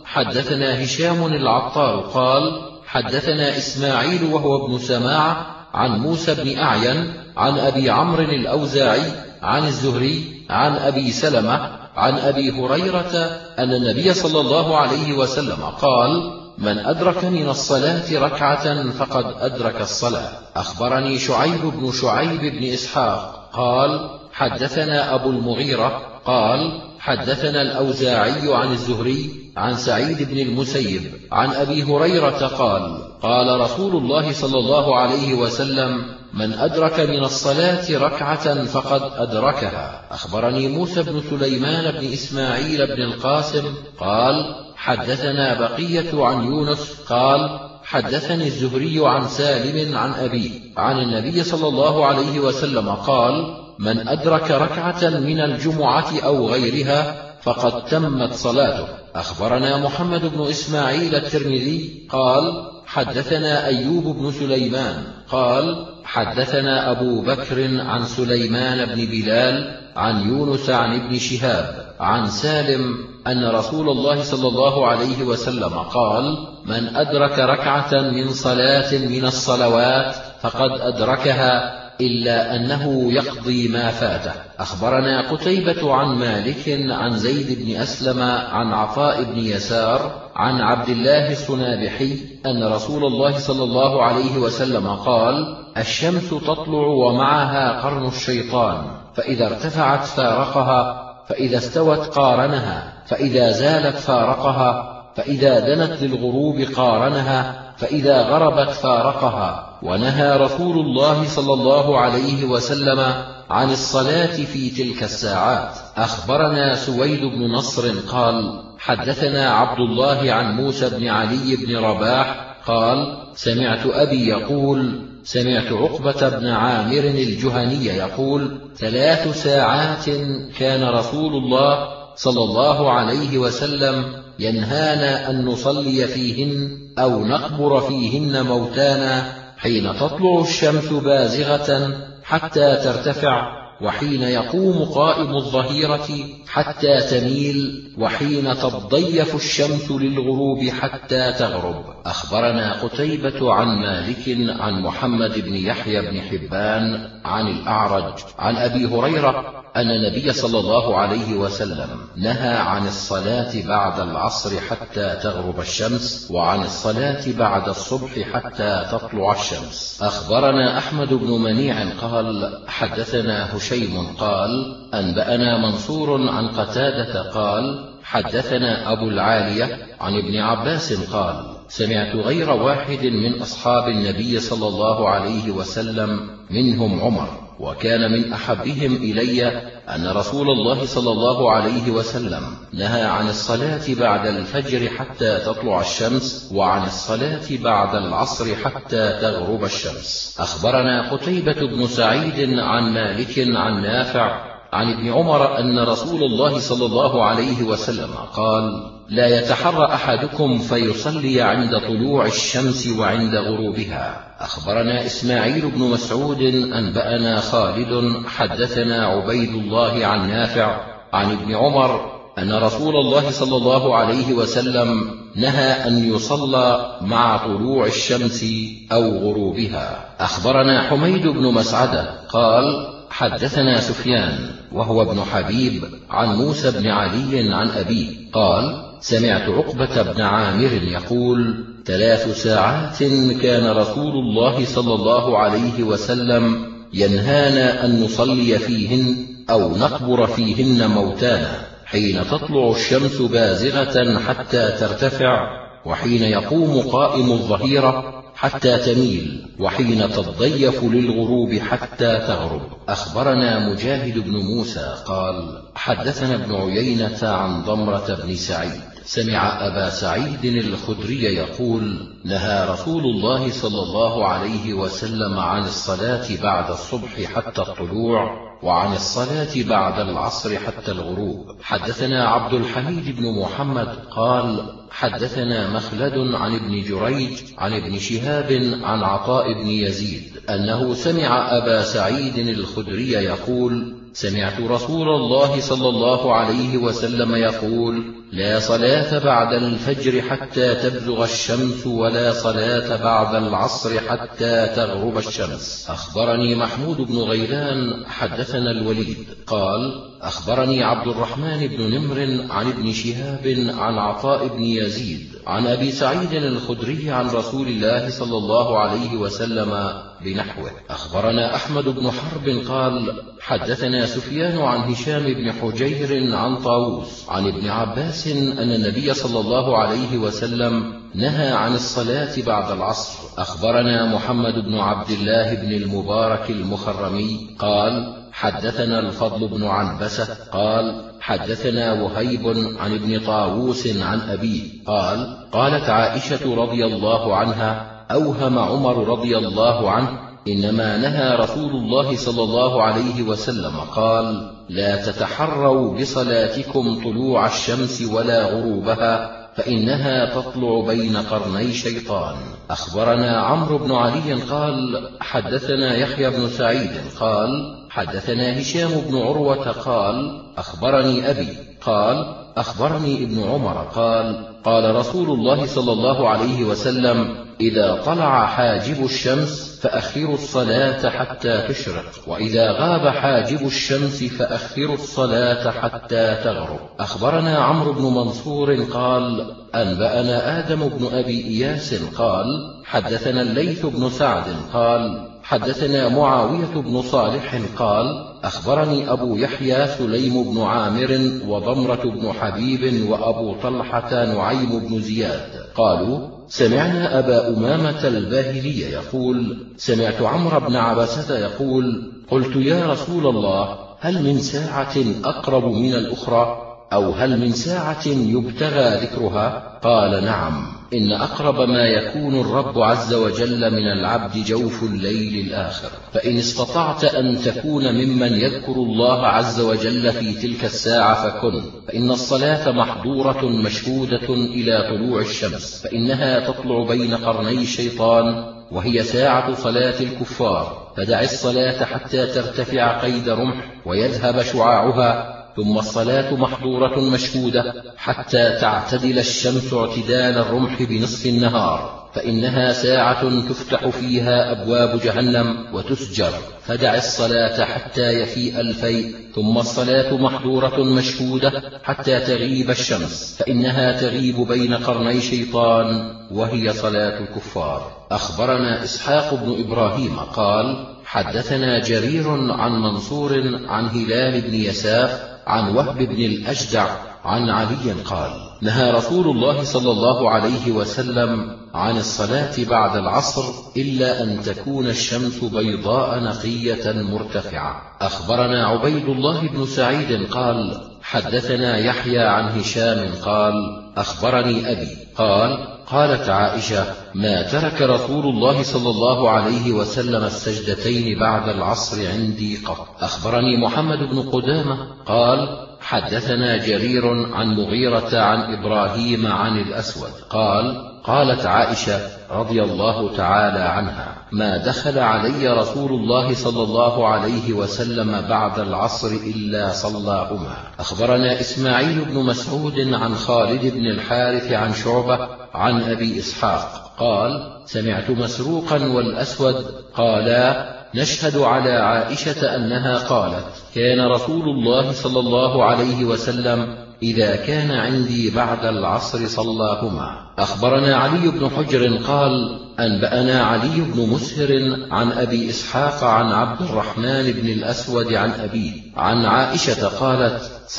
حدثنا هشام العطار قال حدثنا إسماعيل وهو ابن سماع عن موسى بن أعين عن أبي عمرو الأوزاعي عن الزهري عن أبي سلمة عن أبي هريرة أن النبي صلى الله عليه وسلم قال من أدرك من الصلاة ركعة فقد أدرك الصلاة. أخبرني شعيب بن شعيب بن إسحاق قال حدثنا أبو المغيرة قال حدثنا الأوزاعي عن الزهري عن سعيد بن المسيب عن أبي هريرة قال قال رسول الله صلى الله عليه وسلم من أدرك من الصلاة ركعة فقد أدركها. أخبرني موسى بن سليمان بن إسماعيل بن القاسم قال حدثنا بقية عن يونس قال حدثني الزهري عن سالم عن أبيه عن النبي صلى الله عليه وسلم قال من أدرك ركعة من الجمعة أو غيرها فقد تمت صلاته. أخبرنا محمد بن إسماعيل الترمذي قال حدثنا أيوب بن سليمان قال حدثنا أبو بكر عن سليمان بن بلال عن يونس عن ابن شهاب عن سالم أن رسول الله صلى الله عليه وسلم قال من أدرك ركعة من صلاة من الصلوات فقد أدركها إلا أنه يقضي ما فاته. أخبرنا قتيبة عن مالك عن زيد بن أسلم عن عطاء بن يسار عن عبد الله الصنابحي أن رسول الله صلى الله عليه وسلم قال الشمس تطلع ومعها قرن الشيطان، فإذا ارتفعت فارقها، فإذا استوت قارنها، فإذا زالت فارقها، فإذا دنت للغروب قارنها، فإذا غربت فارقها. ونهى رسول الله صلى الله عليه وسلم عن الصلاة في تلك الساعات. أخبرنا سويد بن نصر قال حدثنا عبد الله عن موسى بن علي بن رباح قال سمعت أبي يقول سمعت عقبة بن عامر الجهني يقول ثلاث ساعات كان رسول الله صلى الله عليه وسلم ينهانا أن نصلي فيهن أو نقبر فيهن موتانا، حين تطلع الشمس بازغة حتى ترتفع، وحين يقوم قائم الظهيرة حتى تميل، وحين تضيف الشمس للغروب حتى تغرب. أخبرنا قتيبة عن مالك عن محمد بن يحيى بن حبان عن الأعرج عن أبي هريرة أن النبي صلى الله عليه وسلم نهى عن الصلاة بعد العصر حتى تغرب الشمس، وعن الصلاة بعد الصبح حتى تطلع الشمس. أخبرنا أحمد بن منيع قال حدثنا هشيم قال أنبأنا منصور عن قتادة قال حدثنا أبو العالية عن ابن عباس قال سمعت غير واحد من أصحاب النبي صلى الله عليه وسلم منهم عمر، وكان من أحبهم إلي أن رسول الله صلى الله عليه وسلم نهى عن الصلاة بعد الفجر حتى تطلع الشمس، وعن الصلاة بعد العصر حتى تغرب الشمس. أخبرنا قتيبة بن سعيد عن مالك عن نافع عن ابن عمر أن رسول الله صلى الله عليه وسلم قال لا يتحرى أحدكم فيصلي عند طلوع الشمس وعند غروبها. أخبرنا إسماعيل بن مسعود أنبأنا خالد حدثنا عبيد الله عن نافع عن ابن عمر أن رسول الله صلى الله عليه وسلم نهى أن يصلى مع طلوع الشمس أو غروبها. أخبرنا حميد بن مسعدة قال حدثنا سفيان وهو ابن حبيب عن موسى بن علي عن أبيه قال سمعت عقبة بن عامر يقول ثلاث ساعات كان رسول الله صلى الله عليه وسلم ينهانا أن نصلي فيهن أو نقبر فيهن موتانا، حين تطلع الشمس بازغة حتى ترتفع، وحين يقوم قائم الظهيرة حتى تميل، وحين تضيف للغروب حتى تغرب. أخبرنا مجاهد بن موسى قال حدثنا ابن عيينة عن ضمرة بن سعيد سمع أبا سعيد الخدري يقول نهى رسول الله صلى الله عليه وسلم عن الصلاة بعد الصبح حتى الطلوع، وعن الصلاة بعد العصر حتى الغروب. حدثنا عبد الحميد بن محمد قال حدثنا مخلد عن ابن جريج عن ابن شهاب عن عطاء بن يزيد أنه سمع أبا سعيد الخدري يقول سمعت رسول الله صلى الله عليه وسلم يقول لا صلاة بعد الفجر حتى تبزغ الشمس، ولا صلاة بعد العصر حتى تغرب الشمس. أخبرني محمود بن غيلان حدثنا الوليد قال أخبرني عبد الرحمن بن نمر عن ابن شهاب عن عطاء بن يزيد عن أبي سعيد الخدري عن رسول الله صلى الله عليه وسلم بنحوه. أخبرنا أحمد بن حرب قال حدثنا سفيان عن هشام بن حجير عن طاووس عن ابن عباس أن النبي صلى الله عليه وسلم نهى عن الصلاة بعد العصر. أخبرنا محمد بن عبد الله بن المبارك المخرمي قال حدثنا الفضل بن عنبسة قال حدثنا وهيب عن ابن طاووس عن أبيه قال قالت عائشة رضي الله عنها أوهم عمر رضي الله عنه إنما نهى رسول الله صلى الله عليه وسلم قال لا تتحروا بصلاتكم طلوع الشمس ولا غروبها، فإنها تطلع بين قرني شيطان. أخبرنا عمرو بن علي قال حدثنا يحيى بن سعيد قال حدثنا هشام بن عروة قال أخبرني أبي قال أخبرني ابن عمر قال قال رسول الله صلى الله عليه وسلم إذا طلع حاجب الشمس فأخروا الصلاة حتى تشرق، وإذا غاب حاجب الشمس فأخروا الصلاة حتى تغرب. أخبرنا عمرو بن منصور قال أنبأنا آدم بن أبي إياس قال حدثنا الليث بن سعد قال حدثنا معاوية بن صالح قال أخبرني أبو يحيى سليم بن عامر وضمرة بن حبيب وأبو طلحة نعيم بن زياد قالوا سمعنا أبا أمامة الباهلي يقول سمعت عمرو بن عبسة يقول قلت يا رسول الله هل من ساعة أقرب من الأخرى أو هل من ساعة يبتغى ذكرها؟ قال نعم، إن أقرب ما يكون الرب عز وجل من العبد جوف الليل الآخر، فإن استطعت أن تكون ممن يذكر الله عز وجل في تلك الساعة فكن، فإن الصلاة محظورة مشهودة إلى طلوع الشمس، فإنها تطلع بين قرني الشيطان وهي ساعة صلاة الكفار، فدع الصلاة حتى ترتفع قيد رمح ويذهب شعاعها، ثم الصلاة محظورة مشهودة حتى تعتدل الشمس اعتدال الرمح بنصف النهار، فإنها ساعة تفتح فيها أبواب جهنم وتسجر، فدع الصلاة حتى يفيء الفيء، ثم الصلاة محظورة مشهودة حتى تغيب الشمس، فإنها تغيب بين قرني شيطان وهي صلاة الكفار. أخبرنا إسحاق بن إبراهيم قال حدثنا جرير عن منصور عن هلال بن يساف عن وهب بن الأجدع عن علي قال نهى رسول الله صلى الله عليه وسلم عن الصلاة بعد العصر إلا أن تكون الشمس بيضاء نقية مرتفعة. أخبرنا عبيد الله بن سعيد قال حدثنا يحيى عن هشام قال أخبرني أبي قال قالت عائشة ما ترك رسول الله صلى الله عليه وسلم السجدتين بعد العصر عندي قط. أخبرني محمد بن قدامة قال حدثنا جرير عن مغيرة عن إبراهيم عن الأسود قال قالت عائشة رضي الله تعالى عنها ما دخل علي رسول الله صلى الله عليه وسلم بعد العصر إلا صلاهما. أخبرنا إسماعيل بن مسعود عن خالد بن الحارث عن شعبة عن أبي إسحاق قال سمعت مسروقا والأسود قالا نشهد على عائشة أنها قالت كان رسول الله صلى الله عليه وسلم إذا كان عندي بعد العصر صلاهما. أخبرنا علي بن حجر قال أنبأنا علي بن مسهر عن أبي إسحاق عن عبد الرحمن بن الأسود عن أبيه عن عائشة قالت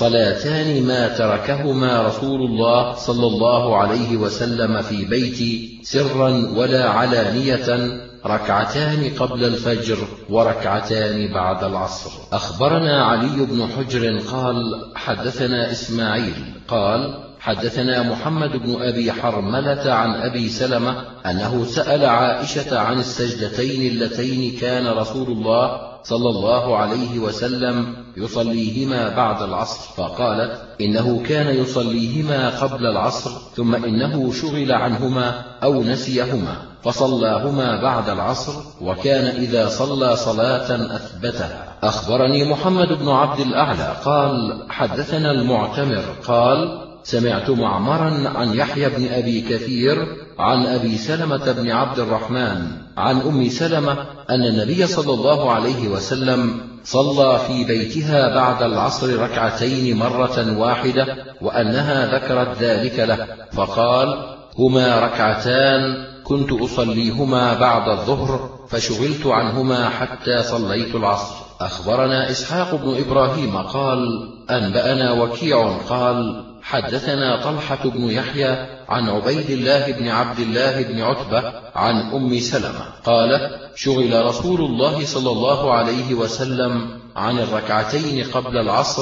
صلاتان ما تركهما رسول الله صلى الله عليه وسلم في بيتي سرا ولا علانية ركعتان قبل الفجر وركعتان بعد العصر. أخبرنا علي بن حجر قال حدثنا إسماعيل قال حدثنا محمد بن أبي حرملة عن أبي سلمة أنه سأل عائشة عن السجدتين اللتين كان رسول الله صلى الله عليه وسلم يصليهما بعد العصر، فقالت إنه كان يصليهما قبل العصر ثم إنه شغل عنهما أو نسيهما فصلاهما بعد العصر، وكان إذا صلى صلاة أثبتها. أخبرني محمد بن عبد الأعلى قال حدثنا المعتمر قال سمعت معمرا عن يحيى بن أبي كثير عن أبي سلمة بن عبد الرحمن عن أم سلمة أن النبي صلى الله عليه وسلم صلى في بيتها بعد العصر ركعتين مرة واحدة وأنها ذكرت ذلك له، فقال هما ركعتان كنت أصليهما بعد الظهر فشغلت عنهما حتى صليت العصر. أخبرنا إسحاق بن إبراهيم قال أنبأنا وكيع قال حدثنا طلحة بن يحيى عن عبيد الله بن عبد الله بن عتبة عن أم سلمة قال شغل رسول الله صلى الله عليه وسلم عن الركعتين قبل العصر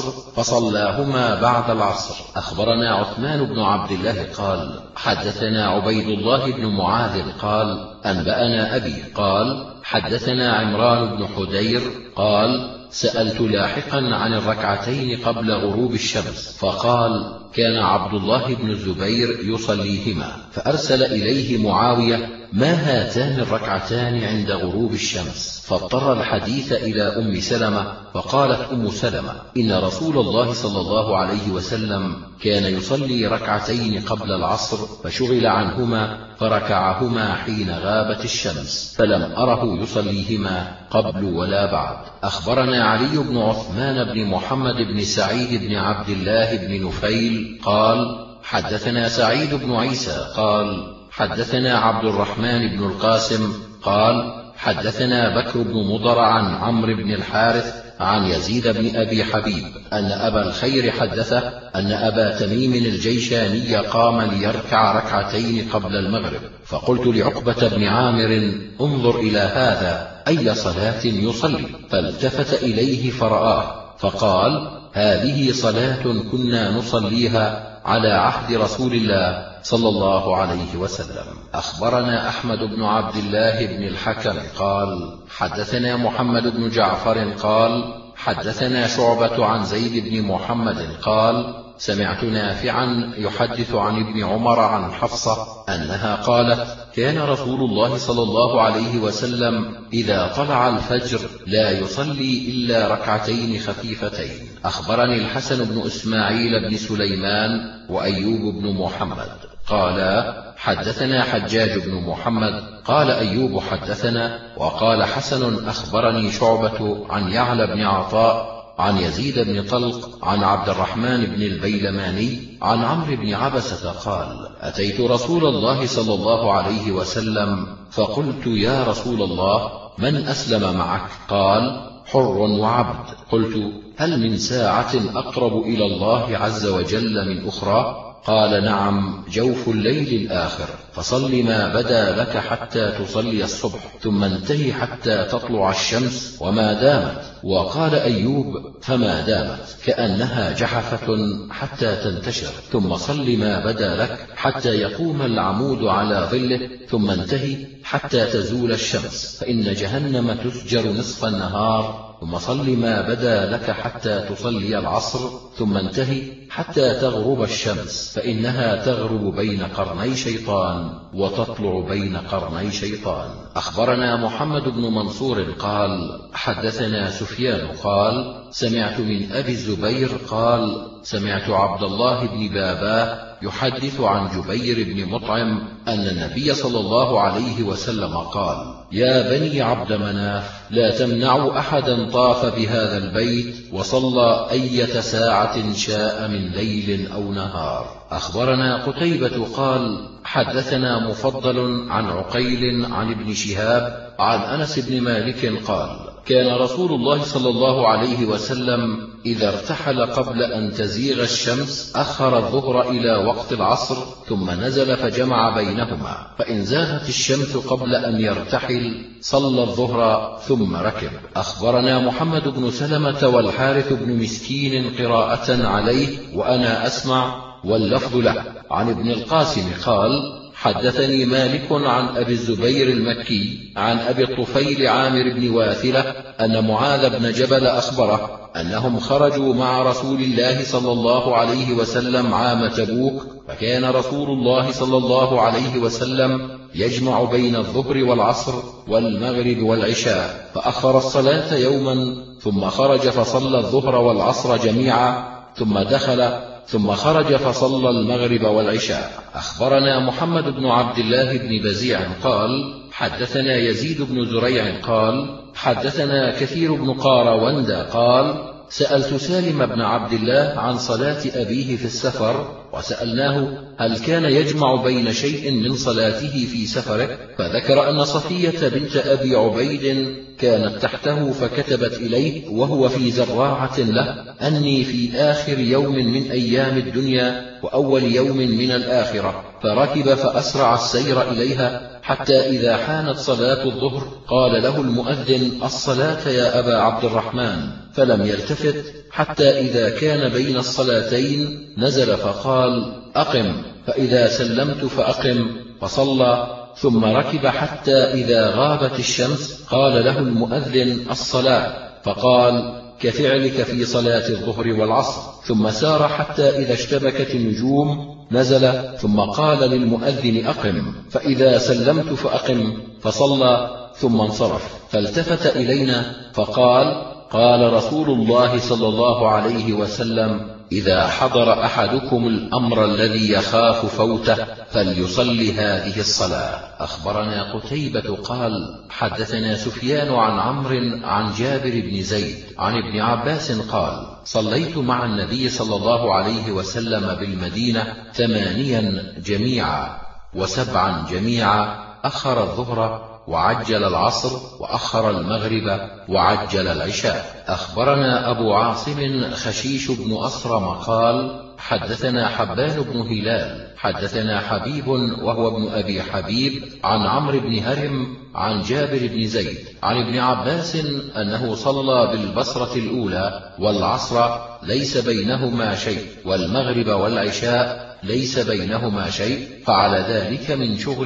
فصلاهما بعد العصر. أخبرنا عثمان بن عبد الله قال حدثنا عبيد الله بن معاذ قال أنبأنا أبي قال حدثنا عمران بن حدير قال سألت لاحقا عن الركعتين قبل غروب الشمس فقال كان عبد الله بن الزبير يصليهما، فأرسل إليه معاوية ما هاتان الركعتان عند غروب الشمس، فاضطر الحديث إلى أم سلمة، فقالت أم سلمة إن رسول الله صلى الله عليه وسلم كان يصلي ركعتين قبل العصر فشغل عنهما فركعهما حين غابت الشمس، فلم أره يصليهما قبل ولا بعد. أخبرنا علي بن عثمان بن محمد بن سعيد بن عبد الله بن نفيل قال حدثنا سعيد بن عيسى قال حدثنا عبد الرحمن بن القاسم قال حدثنا بكر بن مضر عن عمرو بن الحارث عن يزيد بن أبي حبيب أن أبا الخير حدثه أن أبا تميم الجيشاني قام ليركع ركعتين قبل المغرب، فقلت لعقبة بن عامر انظر إلى هذا أي صلاة يصلي، فالتفت إليه فرآه فقال هذه صلاة كنا نصليها على عهد رسول الله صلى الله عليه وسلم. أخبرنا أحمد بن عبد الله بن الحكم قال حدثنا محمد بن جعفر قال حدثنا شعبة عن زيد بن محمد قال سمعت نافعا يحدث عن ابن عمر عن حفصة أنها قالت كان رسول الله صلى الله عليه وسلم إذا طلع الفجر لا يصلي إلا ركعتين خفيفتين. أخبرني الحسن بن إسماعيل بن سليمان وأيوب بن محمد قالا حدثنا حجاج بن محمد قال أيوب حدثنا وقال حسن أخبرني شعبة عن يعلى بن عطاء عن يزيد بن طلق عن عبد الرحمن بن البيلماني عن عمرو بن عبسة قال أتيت رسول الله صلى الله عليه وسلم فقلت يا رسول الله من أسلم معك؟ قال حر وعبد. قلت هل من ساعة أقرب إلى الله عز وجل من أخرى؟ قال نعم جوف الليل الآخر، فصل ما بدا لك حتى تصلي الصبح ثم انتهي حتى تطلع الشمس وما دامت. وقال أيوب فما دامت كأنها جحفة حتى تنتشر، ثم صل ما بدا لك حتى يقوم العمود على ظله ثم انتهي حتى تزول الشمس، فإن جهنم تسجر نصف النهار. ثم صل ما بدا لك حتى تصلي العصر ثم انتهي حتى تغرب الشمس، فإنها تغرب بين قرني شيطان وتطلع بين قرني شيطان. أخبرنا محمد بن منصور قال حدثنا سفيان قال سمعت من أبي الزبير قال سمعت عبد الله بن باباه يحدث عن جبير بن مطعم أن النبي صلى الله عليه وسلم قال يا بني عبد مناف لا تمنعوا أحدا طاف بهذا البيت وصلى أية ساعة شاء من ليل أو نهار. أخبرنا قتيبة قال حدثنا مفضل عن عقيل عن ابن شهاب عن أنس بن مالك قال كان رسول الله صلى الله عليه وسلم إذا ارتحل قبل أن تزيغ الشمس أخر الظهر إلى وقت العصر ثم نزل فجمع بينهما، فإن زاغت الشمس قبل أن يرتحل صلى الظهر ثم ركب. أخبرنا محمد بن سلمة والحارث بن مسكين قراءة عليه وأنا أسمع واللفظ له عن ابن القاسم قال حدثني مالك عن أبي الزبير المكي عن أبي الطفيل عامر بن واثلة أن معاذ بن جبل أخبره أنهم خرجوا مع رسول الله صلى الله عليه وسلم عام تبوك، فكان رسول الله صلى الله عليه وسلم يجمع بين الظهر والعصر والمغرب والعشاء، فأخر الصلاة يوما ثم خرج فصلى الظهر والعصر جميعا ثم دخل ثم خرج فصلى المغرب والعشاء. أخبرنا محمد بن عبد الله بن بزيع قال حدثنا يزيد بن زريع قال حدثنا كثير بن قاروند قال سألت سالم بن عبد الله عن صلاة أبيه في السفر وسألناه هل كان يجمع بين شيء من صلاته في سفره، فذكر أن صفية بنت أبي عبيد كانت تحته فكتبت إليه وهو في زراعة له أني في آخر يوم من أيام الدنيا وأول يوم من الآخرة، فركب فأسرع السير إليها حتى إذا حانت صلاة الظهر قال له المؤذن الصلاة يا أبا عبد الرحمن، فلم يلتفت حتى إذا كان بين الصلاتين نزل فقال أقم، فإذا سلمت فأقم، فصلى ثم ركب حتى إذا غابت الشمس قال له المؤذن الصلاة، فقال كفعلك في صلاة الظهر والعصر. ثم سار حتى إذا اشتبكت النجوم نزل، ثم قال للمؤذن أقم، فإذا سلمت فأقم، فصلى ثم انصرف. فالتفت إلينا فقال قال رسول الله صلى الله عليه وسلم إذا حضر أحدكم الأمر الذي يخاف فوته فليصلي هذه الصلاة. أخبرنا قتيبة قال حدثنا سفيان عن عمرو عن جابر بن زيد عن ابن عباس قال صليت مع النبي صلى الله عليه وسلم بالمدينة ثمانيا جميعا وسبعا جميعا، أخر الظهر وعجل العصر وأخر المغرب وعجل العشاء. أخبرنا أبو عاصم خشيش بن أصرم قال حدثنا حبان بن هلال حدثنا حبيب وهو ابن أبي حبيب عن عمرو بن هرم عن جابر بن زيد عن ابن عباس أنه صلى بالبصرة الأولى والعصر ليس بينهما شيء، والمغرب والعشاء ليس بينهما شيء، فعلى ذلك من شغل.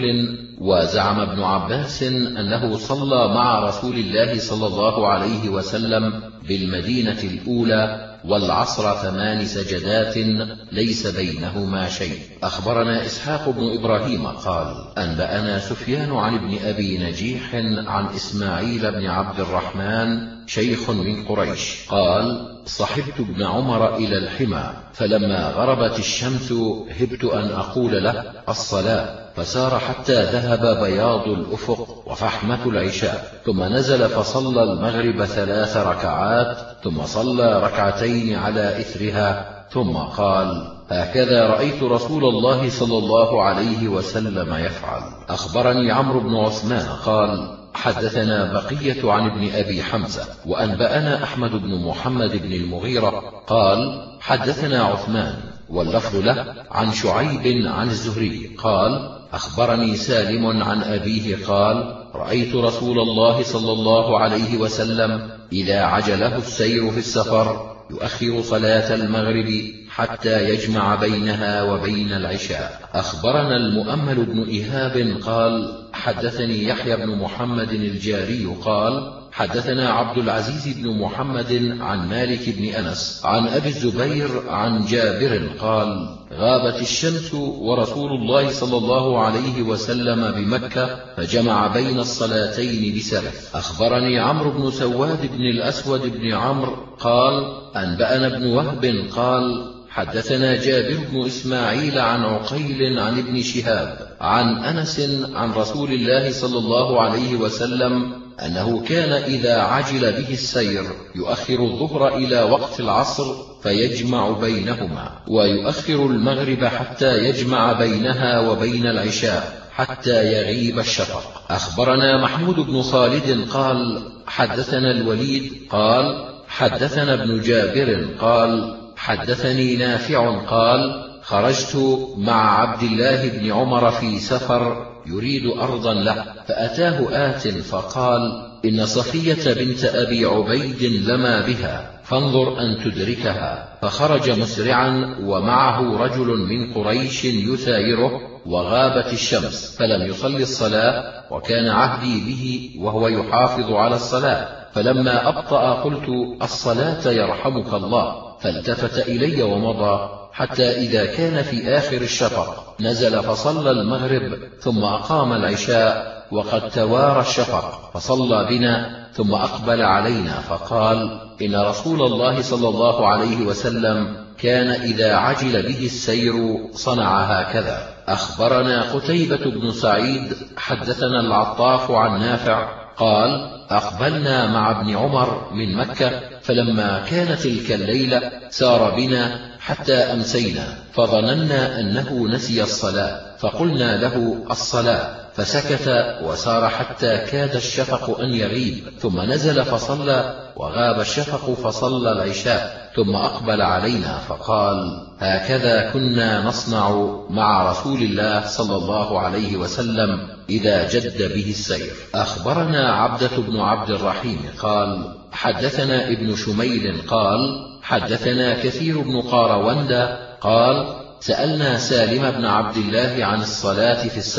وزعم ابن عباس أنه صلى مع رسول الله صلى الله عليه وسلم بالمدينة الأولى والعصر ثمان سجدات ليس بينهما شيء. أخبرنا إسحاق بن إبراهيم قال أنبأنا سفيان عن ابن أبي نجيح عن إسماعيل بن عبد الرحمن شيخ من قريش قال صحبت ابن عمر إلى الحمى، فلما غربت الشمس هبت أن أقول له الصلاة، فسار حتى ذهب بياض الأفق وفحمة العشاء، ثم نزل فصلى المغرب ثلاث ركعات، ثم صلى ركعتين على إثرها، ثم قال هكذا رأيت رسول الله صلى الله عليه وسلم يفعل. أخبرني عمرو بن عثمان قال حدثنا بقية عن ابن أبي حمزة وأنبأنا أحمد بن محمد بن المغيرة قال حدثنا عثمان واللفظ له عن شعيب عن الزهري قال أخبرني سالم عن أبيه قال رأيت رسول الله صلى الله عليه وسلم إذا عجله السير في السفر يؤخر صلاة المغرب حتى يجمع بينها وبين العشاء. أخبرنا المؤمل بن إيهاب قال حدثني يحيى بن محمد الجاري قال حدثنا عبد العزيز بن محمد عن مالك بن أنس عن أبي الزبير عن جابر قال غابت الشمس ورسول الله صلى الله عليه وسلم بمكة فجمع بين الصلاتين بسره. أخبرني عمرو بن سواد بن الأسود بن عمرو قال أنبأنا ابن وهب قال حدثنا جابر بن إسماعيل عن عقيل عن ابن شهاب عن أنس عن رسول الله صلى الله عليه وسلم أنه كان إذا عجل به السير يؤخر الظهر إلى وقت العصر فيجمع بينهما، ويؤخر المغرب حتى يجمع بينها وبين العشاء حتى يغيب الشفق. أخبرنا محمود بن خالد قال حدثنا الوليد قال حدثنا ابن جابر قال حدثني نافع قال خرجت مع عبد الله بن عمر في سفر يريد أرضا له، فأتاه آت فقال إن صفية بنت أبي عبيد لما بها فانظر أن تدركها، فخرج مسرعا ومعه رجل من قريش يثايره، وغابت الشمس فلم يصلي الصلاة، وكان عهدي به وهو يحافظ على الصلاة، فلما أبطأ قلت الصلاة يرحمك الله، فالتفت إلي ومضى حتى إذا كان في آخر الشفق نزل فصلى المغرب ثم أقام العشاء وقد توارى الشفق، فصلى بنا ثم أقبل علينا فقال إن رسول الله صلى الله عليه وسلم كان إذا عجل به السير صنع هكذا. أخبرنا قتيبة بن سعيد حدثنا العطاف عن نافع قال أقبلنا مع ابن عمر من مكة، فلما كانت تلك الليلة سار بنا حتى أمسينا، فظننا أنه نسي الصلاة، فقلنا له الصلاة، فسكت وسار حتى كاد الشفق أن يغيب، ثم نزل فصلى، وغاب الشفق فصلى العشاء، ثم أقبل علينا فقال هكذا كنا نصنع مع رسول الله صلى الله عليه وسلم إذا جد به السير. أخبرنا عبدة بن عبد الرحيم قال حدثنا ابن شميل قال حدثنا كثير بن قاروند قال سألنا سالم بن عبد الله عن الصلاة في السفر،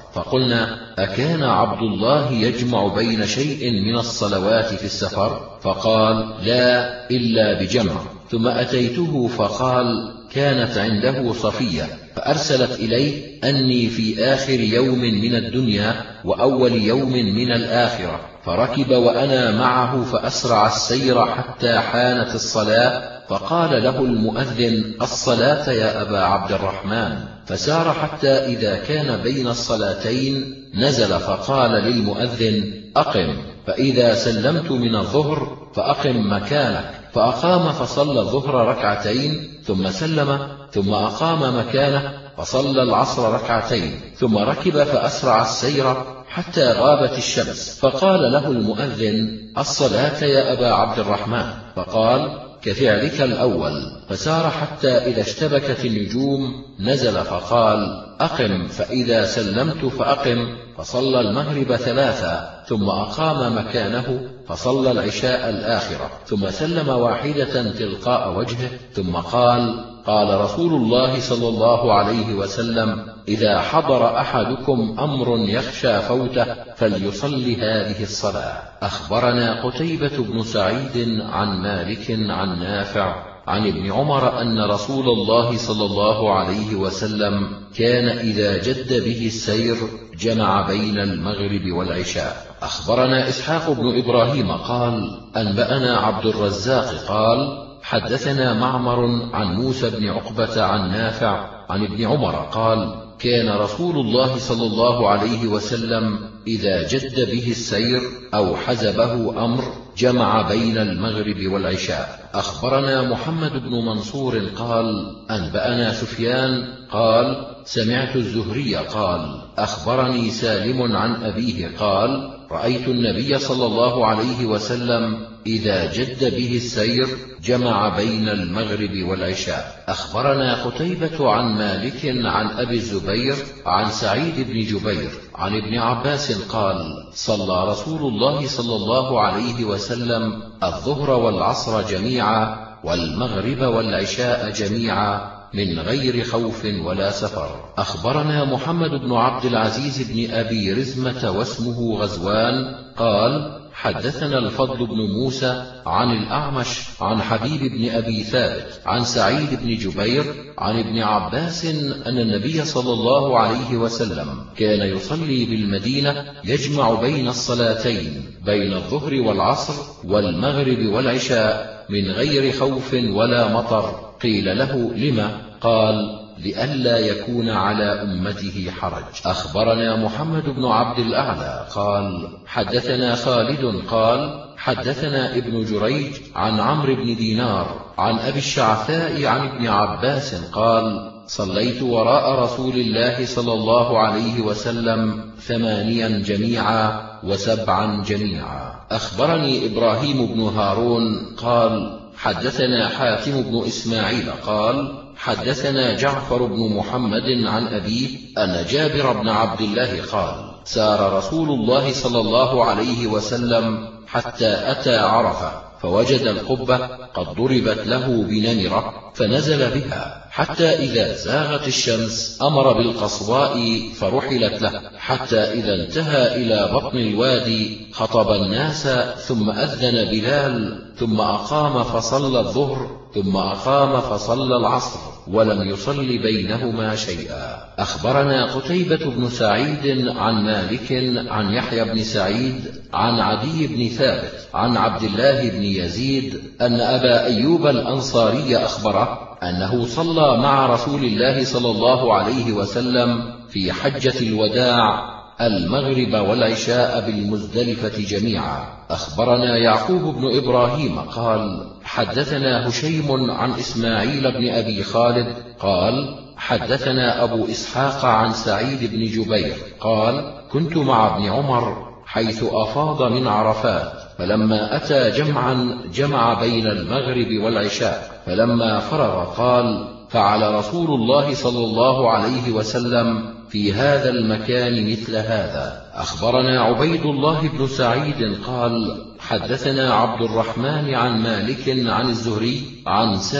فقلنا: أكان عبد الله يجمع بين شيء من الصلوات في السفر؟ فقال: لا، إلا بجمع. ثم أتيته فقال: كانت عنده صفية فأرسلت إليه أني في آخر يوم من الدنيا وأول يوم من الآخرة، فركب وأنا معه فأسرع السير حتى حانت الصلاة، فقال له المؤذن: الصلاة يا أبا عبد الرحمن. فسار حتى إذا كان بين الصلاتين نزل فقال للمؤذن: أقم، فإذا سلمت من الظهر فأقم مكانك. فأقام فصلى الظهر ركعتين ثم سلم، ثم أقام مكانه فصلى العصر ركعتين، ثم ركب فأسرع السير حتى غابت الشمس، فقال له المؤذن: الصلاة يا أبا عبد الرحمن. فقال: كفعلك الأول. فسار حتى إذا اشتبكت النجوم نزل فقال: أقم، فإذا سلمت فأقم. فصلى المغرب ثلاثا ثم أقام مكانه فصلى العشاء الآخرة، ثم سلم واحدة تلقاء وجهه، ثم قال: قال رسول الله صلى الله عليه وسلم: إذا حضر أحدكم أمر يخشى فوته فليصلي هذه الصلاة. أخبرنا قتيبة بن سعيد عن مالك عن نافع عن ابن عمر أن رسول الله صلى الله عليه وسلم كان إذا جد به السير جمع بين المغرب والعشاء. أخبرنا إسحاق بن إبراهيم قال: أنبأنا عبد الرزاق قال: حدثنا معمر عن موسى بن عقبة عن نافع عن ابن عمر قال: كان رسول الله صلى الله عليه وسلم إذا جد به السير أو حزبه أمر جمع بين المغرب والعشاء. أخبرنا محمد بن منصور قال: أنبأنا سفيان قال: سمعت الزهري قال: أخبرني سالم عن أبيه قال: رأيت النبي صلى الله عليه وسلم إذا جد به السير جمع بين المغرب والعشاء. أخبرنا قتيبة عن مالك عن أبي الزبير عن سعيد بن جبير عن ابن عباس قال: صلى رسول الله صلى الله عليه وسلم الظهر والعصر جميعا والمغرب والعشاء جميعا من غير خوف ولا سفر. أخبرنا محمد بن عبد العزيز بن أبي رزمة واسمه غزوان قال: حدثنا الفضل بن موسى عن الأعمش عن حبيب بن أبي ثابت عن سعيد بن جبير عن ابن عباس أن النبي صلى الله عليه وسلم كان يصلي بالمدينة يجمع بين الصلاتين بين الظهر والعصر والمغرب والعشاء من غير خوف ولا مطر. قيل له: لما؟ قال: لئلا يكون على أمته حرج. أخبرنا محمد بن عبد الأعلى قال: حدثنا خالد قال: حدثنا ابن جريج عن عمرو بن دينار عن أبي الشعثاء عن ابن عباس قال: صليت وراء رسول الله صلى الله عليه وسلم ثمانيا جميعا وسبعا جميعا. أخبرني إبراهيم بن هارون قال: حدثنا حاتم بن إسماعيل قال: حدثنا جعفر بن محمد عن أبيه أن جابر بن عبد الله قال: سار رسول الله صلى الله عليه وسلم حتى أتى عرفة فوجد القبة قد ضربت له بنمرة فنزل بها حتى إذا زاغت الشمس أمر بالقصواء فرحلت له حتى إذا انتهى إلى بطن الوادي خطب الناس ثم أذن بلال ثم أقام فصلى الظهر ثم أقام فصلى العصر ولم يصل بينهما شيئا. أخبرنا قتيبة بن سعيد عن مالك عن يحيى بن سعيد عن عدي بن ثابت عن عبد الله بن يزيد أن أبا أيوب الأنصاري أخبره أنه صلى مع رسول الله صلى الله عليه وسلم في حجة الوداع المغرب والعشاء بالمزدلفة جميعا. أخبرنا يعقوب بن إبراهيم قال: حدثنا هشيم عن إسماعيل بن أبي خالد قال: حدثنا أبو إسحاق عن سعيد بن جبير قال: كنت مع ابن عمر حيث أفاض من عرفات فلما أتى جمعا جمع بين المغرب والعشاء فلما فرغ قال: فعل رسول الله صلى الله عليه وسلم في هذا المكان مثل هذا. أخبرنا عبيد الله بن سعيد قال: حدثنا عبد الرحمن عن مالك عن الزهري عن سالم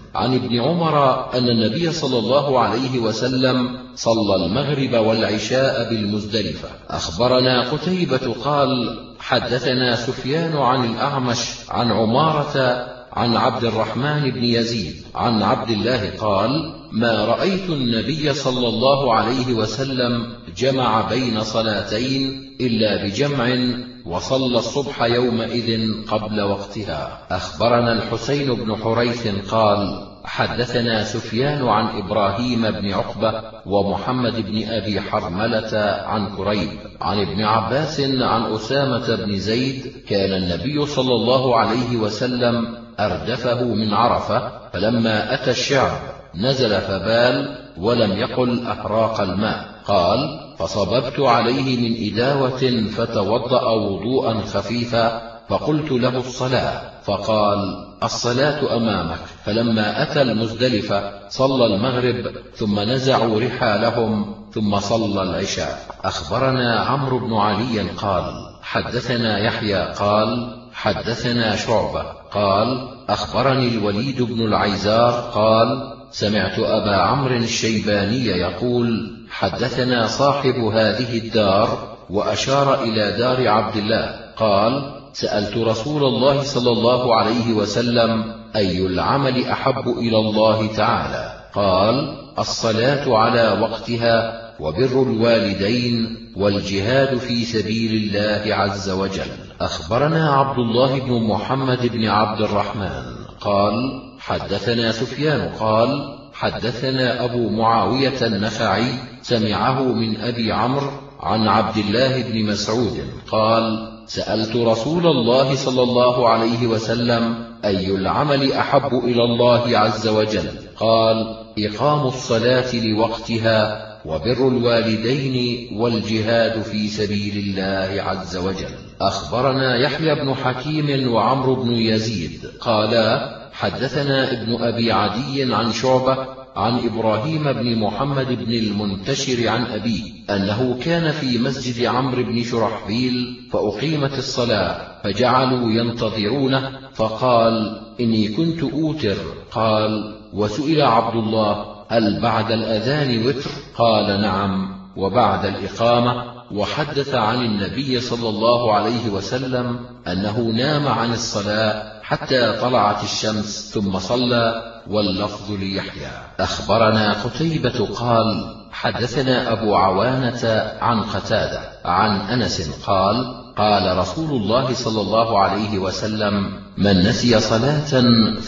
عن ابن عمر أن النبي صلى الله عليه وسلم صلى المغرب والعشاء بالمزدلفة. أخبرنا قتيبة قال حدثنا سفيان عن الأعمش عن عمارة عن عبد الرحمن بن يزيد عن عبد الله قال ما رأيت النبي صلى الله عليه وسلم جمع بين صلاتين إلا بجمع، وصلى الصبح يومئذ قبل وقتها. أخبرنا الحسين بن حريث قال حدثنا سفيان عن إبراهيم بن عقبة ومحمد بن أبي حرملة عن كريب عن ابن عباس عن أسامة بن زيد كان النبي صلى الله عليه وسلم أردفه من عرفة، فلما أتى الشعب نزل فبال ولم يقل أحراق الماء. قال فصببت عليه من إداوة فتوضأ وضوءا خفيفا، فقلت له الصلاة، فقال الصلاة أمامك. فلما أتى المزدلفة صلى المغرب ثم نزعوا رحالهم ثم صلى العشاء. أخبرنا عمرو بن علي قال حدثنا يحيى قال حدثنا شعبة قال أخبرني الوليد بن العيزار قال سمعت أبا عمرو الشيباني يقول حدثنا صاحب هذه الدار، وأشار إلى دار عبد الله. قال سألت رسول الله صلى الله عليه وسلم أي العمل أحب إلى الله تعالى؟ قال الصلاة على وقتها وبر الوالدين والجهاد في سبيل الله عز وجل. أخبرنا عبد الله بن محمد بن عبد الرحمن قال حدثنا سفيان قال حدثنا أبو معاوية النخعي سمعه من أبي عمرو عن عبد الله بن مسعود قال سألت رسول الله صلى الله عليه وسلم أي العمل أحب إلى الله عز وجل؟ قال إقام الصلاة لوقتها وبر الوالدين والجهاد في سبيل الله عز وجل. أخبرنا يحيى بن حكيم وعمرو بن يزيد قالا حدثنا ابن أبي عدي عن شعبة عن إبراهيم بن محمد بن المنتشر عن أبيه أنه كان في مسجد عمرو بن شرحبيل فأقيمت الصلاة فجعلوا ينتظرونه، فقال إني كنت أوتر. قال وسئل عبد الله هل بعد الأذان وتر؟ قال نعم وبعد الإقامة. وحدث عن النبي صلى الله عليه وسلم أنه نام عن الصلاة حتى طلعت الشمس ثم صلى، واللفظ ليحيى. أخبرنا قتيبة قال حدثنا أبو عوانة عن قتادة عن أنس قال قال رسول الله صلى الله عليه وسلم من نسي صلاة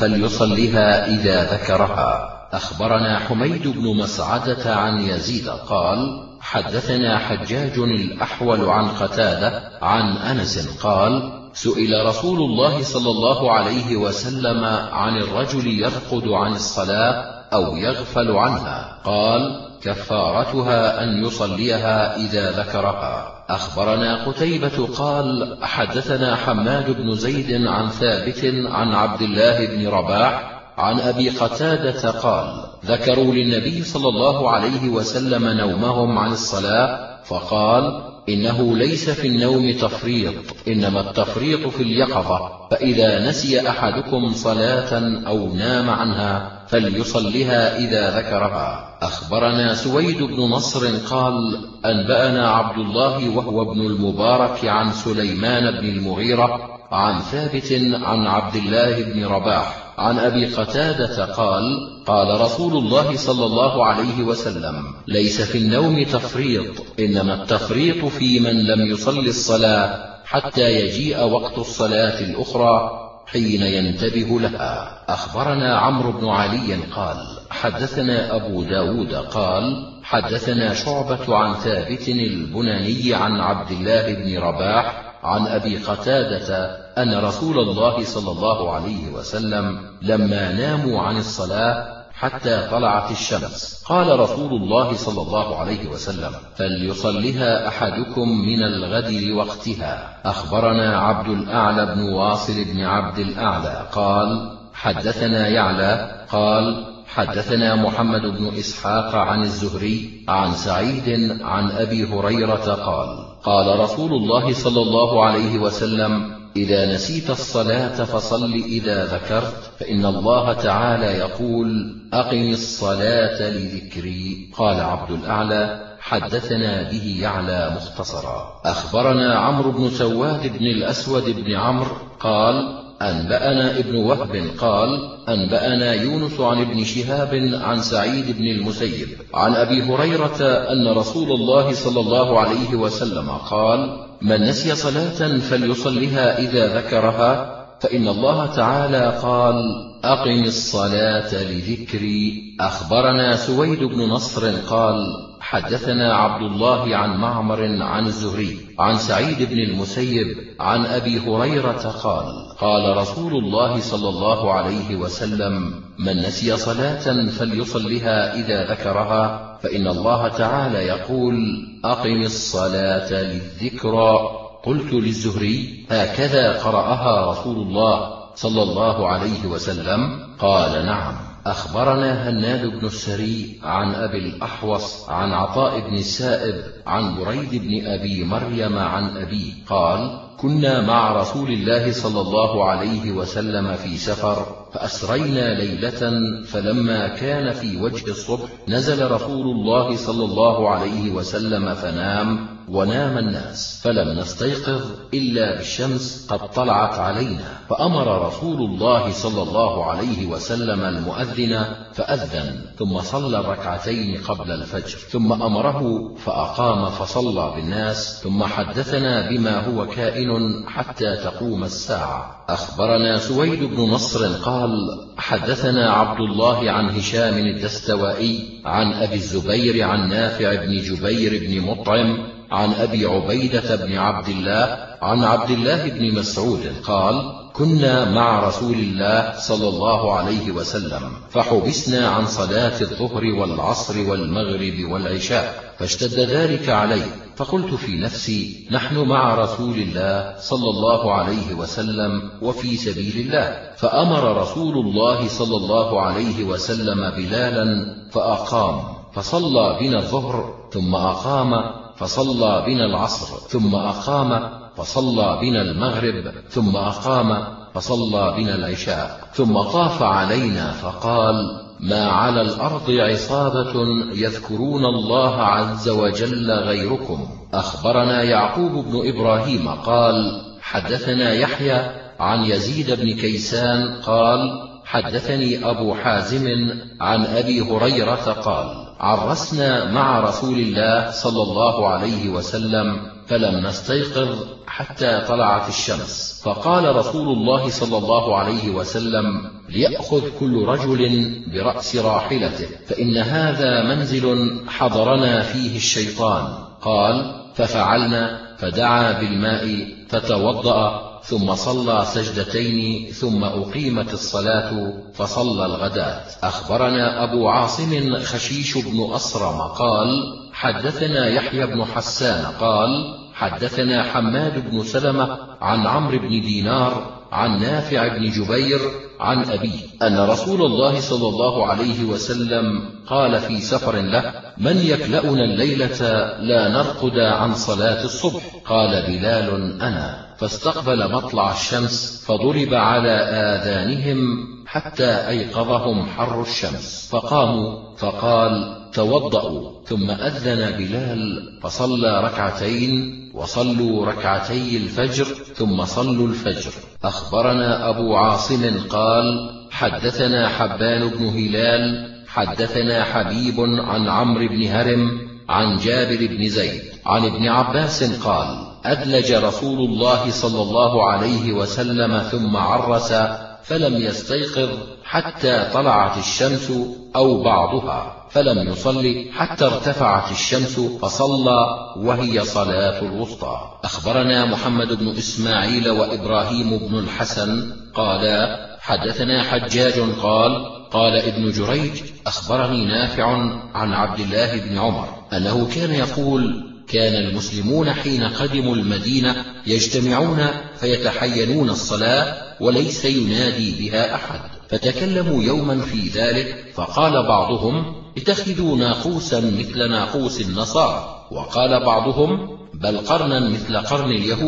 فليصلها إذا ذكرها. أخبرنا حميد بن مسعدة عن يزيد قال حدثنا حجاج الأحول عن قتادة عن أنس قال سئل رسول الله صلى الله عليه وسلم عن الرجل يرقد عن الصلاة أو يغفل عنها، قال كفارتها أن يصليها إذا ذكرها. أخبرنا قتيبة قال حدثنا حماد بن زيد عن ثابت عن عبد الله بن رباح عن أبي قتادة قال ذكروا للنبي صلى الله عليه وسلم نومهم عن الصلاة، فقال إنه ليس في النوم تفريط، إنما التفريط في اليقظة، فإذا نسي أحدكم صلاة أو نام عنها فليصلها إذا ذكرها. أخبرنا سويد بن نصر قال أنبأنا عبد الله وهو ابن المبارك عن سليمان بن المغيرة عن ثابت عن عبد الله بن رباح عن أبي قتادة قال قال رسول الله صلى الله عليه وسلم ليس في النوم تفريط، إنما التفريط في من لم يصل الصلاة حتى يجيء وقت الصلاة الأخرى حين ينتبه لها. أخبرنا عمرو بن علي قال حدثنا أبو داود قال حدثنا شعبة عن ثابت البناني عن عبد الله بن رباح عن أبي قتادة أن رسول الله صلى الله عليه وسلم لما ناموا عن الصلاة حتى طلعت الشمس قال رسول الله صلى الله عليه وسلم فليصلها أحدكم من الغد لوقتها. أخبرنا عبد الأعلى بن واصل بن عبد الأعلى قال حدثنا يعلى قال حدثنا محمد بن إسحاق عن الزهري عن سعيد عن أبي هريرة قال قال رسول الله صلى الله عليه وسلم إذا نسيت الصلاة فصل إذا ذكرت، فإن الله تعالى يقول: أقم الصلاة لذكري. قال عبد الأعلى: حدثنا به يعلى مختصرا. أخبرنا عمرو بن سواد بن الأسود بن عمرو قال: أنبأنا ابن وهب قال: أنبأنا يونس عن ابن شهاب عن سعيد بن المسيب عن أبي هريرة أن رسول الله صلى الله عليه وسلم قال: من نسي صلاة فليصلها إذا ذكرها، فإن الله تعالى قال: أقم الصلاة لذكري. أخبرنا سويد بن نصر قال: حدثنا عبد الله عن معمر عن الزهري عن سعيد بن المسيب عن أبي هريرة قال: قال رسول الله صلى الله عليه وسلم: من نسي صلاة فليصلها إذا ذكرها، فإن الله تعالى يقول: أقم الصلاة للذكرى. قلت للزهري: هكذا قرأها رسول الله صلى الله عليه وسلم؟ قال: نعم. أخبرنا هناد بن السري عن أبي الأحوص عن عطاء بن السائب عن بريد بن أبي مريم عن أبيه قال: كنا مع رسول الله صلى الله عليه وسلم في سفر، فأسرينا ليلة، فلما كان في وجه الصبح نزل رسول الله صلى الله عليه وسلم فنام، ونام الناس، فلم نستيقظ إلا بالشمس قد طلعت علينا، فأمر رسول الله صلى الله عليه وسلم المؤذن فأذن، ثم صلى ركعتين قبل الفجر، ثم أمره فأقام فصلى بالناس، ثم حدثنا بما هو كائن حتى تقوم الساعة. أخبرنا سويد بن نصر قال: حدثنا عبد الله عن هشام الدستوائي عن أبي الزبير عن نافع بن جبير بن مطعم عن أبي عبيدة بن عبد الله عن عبد الله بن مسعود قال: كنا مع رسول الله صلى الله عليه وسلم، فحبسنا عن صلاة الظهر والعصر والمغرب والعشاء، فاشتد ذلك علي، فقلت في نفسي: نحن مع رسول الله صلى الله عليه وسلم وفي سبيل الله، فأمر رسول الله صلى الله عليه وسلم بلالا فأقام فصلى بنا الظهر، ثم أقام فصلى بنا العصر، ثم أقام فصلى بنا المغرب، ثم أقام فصلى بنا العشاء، ثم طاف علينا فقال: ما على الأرض عصابة يذكرون الله عز وجل غيركم. أخبرنا يعقوب بن إبراهيم قال: حدثنا يحيى عن يزيد بن كيسان قال: حدثني أبو حازم عن أبي هريرة قال: عرسنا مع رسول الله صلى الله عليه وسلم، فلم نستيقظ حتى طلعت الشمس، فقال رسول الله صلى الله عليه وسلم: ليأخذ كل رجل برأس راحلته، فإن هذا منزل حضرنا فيه الشيطان. قال: ففعلنا، فدعا بالماء فتوضأ، ثم صلى سجدتين، ثم أقيمت الصلاة فصلى الغداة. أخبرنا أبو عاصم خشيش بن أصرم قال: حدثنا يحيى بن حسان قال: حدثنا حماد بن سلمة عن عمرو بن دينار عن نافع بن جبير عن أبيه أن رسول الله صلى الله عليه وسلم قال في سفر له: من يكلأنا الليلة لا نرقد عن صلاة الصبح؟ قال بلال: أنا. فاستقبل مطلع الشمس فضرب على آذانهم حتى أيقظهم حر الشمس، فقاموا، فقال: توضأوا، ثم أذن بلال فصلى ركعتين، وصلوا ركعتي الفجر، ثم صلوا الفجر. أخبرنا أبو عاصم قال: حدثنا حبان بن هلال حدثنا حبيب عن عمرو بن هرم عن جابر بن زيد عن ابن عباس قال: أدلج رسول الله صلى الله عليه وسلم ثم عرس، فلم يستيقظ حتى طلعت الشمس أو بعضها، فلم يصلي حتى ارتفعت الشمس فصلى، وهي صلاة الوسطى. أخبرنا محمد بن إسماعيل وإبراهيم بن الحسن قالا: حدثنا حجاج قال: قال ابن جريج: أخبرني نافع عن عبد الله بن عمر أنه كان يقول: كان المسلمون حين قدموا المدينة يجتمعون فيتحينون الصلاة وليس ينادي بها أحد، فتكلموا يوما في ذلك، فقال بعضهم: اتخذوا ناقوسا مثل ناقوس النصارى، وقال بعضهم: بل قرنا مثل قرن اليهود،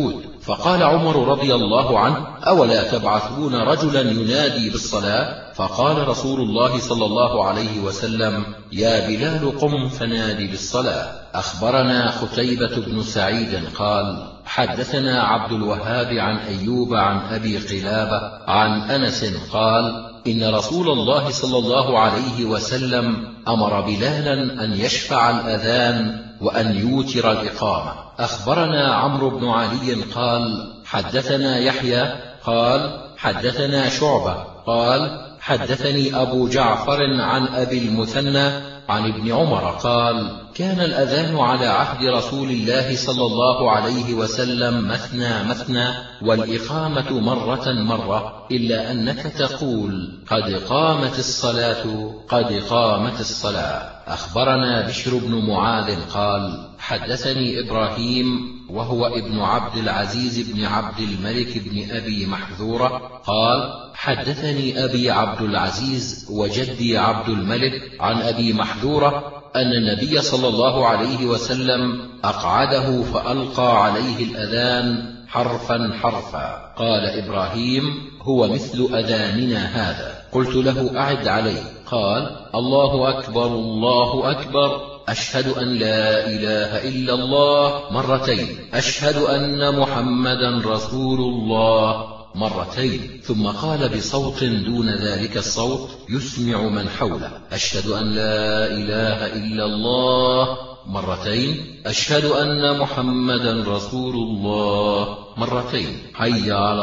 فقال عمر رضي الله عنه: أولا تبعثون رجلا ينادي بالصلاة؟ فقال رسول الله صلى الله عليه وسلم: يا بلال قم فنادي بالصلاة. أخبرنا قتيبة بن سعيد قال: حدثنا عبد الوهاب عن أيوب عن أبي قلابة عن أنس قال: إن رسول الله صلى الله عليه وسلم أمر بلالا أن يشفع الأذان وأن يوتر الإقامة. أخبرنا عمرو بن علي قال: حدثنا يحيى قال: حدثنا شعبة قال: حدثني أبو جعفر عن أبي المثنى عن ابن عمر قال: كان الأذان على عهد رسول الله صلى الله عليه وسلم مثنى مثنى، والإقامة مرة مرة، إلا أنك تقول: قد قامت الصلاة قد قامت الصلاة. أخبرنا بشر بن معاذ قال: حدثني إبراهيم وهو ابن عبد العزيز بن عبد الملك بن أبي محذورة قال: حدثني أبي عبد العزيز وجدي عبد الملك عن أبي محذورة أن النبي صلى الله عليه وسلم أقعده فألقى عليه الأذان حرفا حرفا. قال إبراهيم: هو مثل أذاننا هذا. قلت له: أعد عليه. قال: الله أكبر الله أكبر، أشهد أن لا إله إلا الله مرتين، أشهد أن محمدا رسول الله مرتين، ثم قال بصوت دون ذلك الصوت يسمع من حوله: أشهد أن لا إله إلا الله مرتين، أشهد أن محمدا رسول الله مرتين، حي على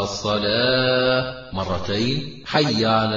الصلاة مرتين، حي على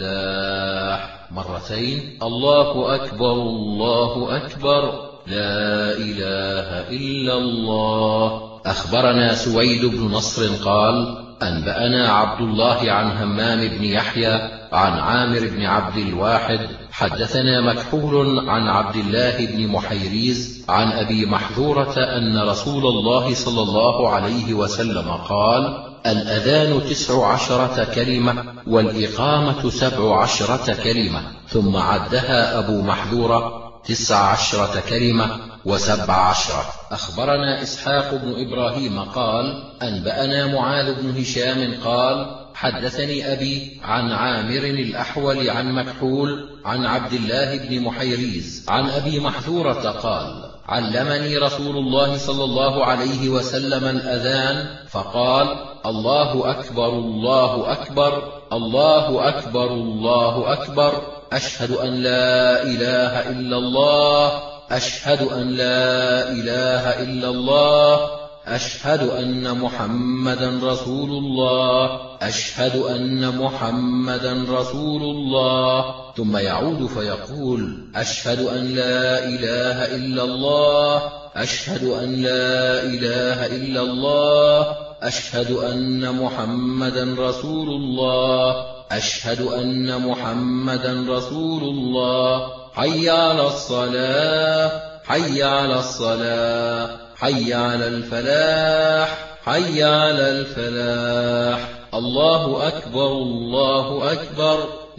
الفلاح مرتين، الله أكبر الله أكبر، لا إله إلا الله. أخبرنا سويد بن نصر قال: أنبأنا عبد الله عن همام بن يحيى عن عامر بن عبد الواحد حدثنا مكحول عن عبد الله بن محيريز عن أبي محذورة أن رسول الله صلى الله عليه وسلم قال: الأذان تسع عشرة كلمة والإقامة سبع عشرة كلمة، ثم عدها أبو محذورة تسع عشرة كلمة وسبع عشرة. أخبرنا إسحاق بن إبراهيم قال: أنبأنا معاذ بن هشام قال: حدثني أبي عن عامر الأحول عن مكحول عن عبد الله بن محيريز عن أبي محذورة قال: علمني رسول الله صلى الله عليه وسلم الأذان فقال: الله أكبر الله أكبر، الله أكبر الله أكبر، أشهد أن لا إله إلا الله، أشهد أن لا إله إلا الله، أشهد أن محمدا رسول الله، أشهد أن محمدا رسول الله، ثم يعود فيقول: أشهد أن لا إله إلا الله، أشهد أن لا إله إلا الله، أشهد أن محمدا رسول الله، أشهد أن محمدا رسول الله، حي على الصلاة حي على الصلاة، حي على الفلاح حي على الفلاح، الله أكبر الله أكبر،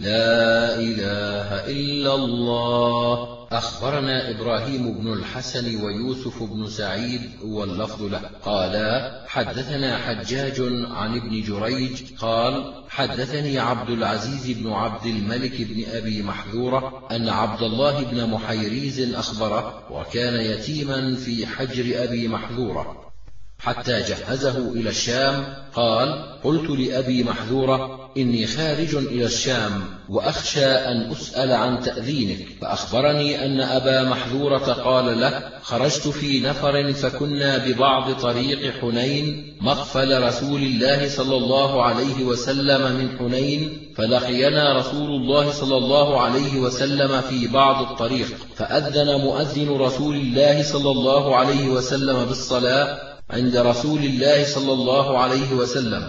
لا إله إلا الله. أخبرنا إبراهيم بن الحسن ويوسف بن سعيد واللفظ له قالا: حدثنا حجاج عن ابن جريج قال: حدثني عبد العزيز بن عبد الملك بن أبي محذورة أن عبد الله بن محيريز أخبره، وكان يتيما في حجر أبي محذورة حتى جهزه إلى الشام. قال: قلت لأبي محذورة: إني خارج إلى الشام وأخشى أن أسأل عن تأذينك، فأخبرني أن أبا محذورة قال له: خرجت في نفر فكنا ببعض طريق حنين مقفل رسول الله صلى الله عليه وسلم من حنين، فلقينا رسول الله صلى الله عليه وسلم في بعض الطريق، فأذن مؤذن رسول الله صلى الله عليه وسلم بالصلاة عند رسول الله صلى الله عليه وسلم،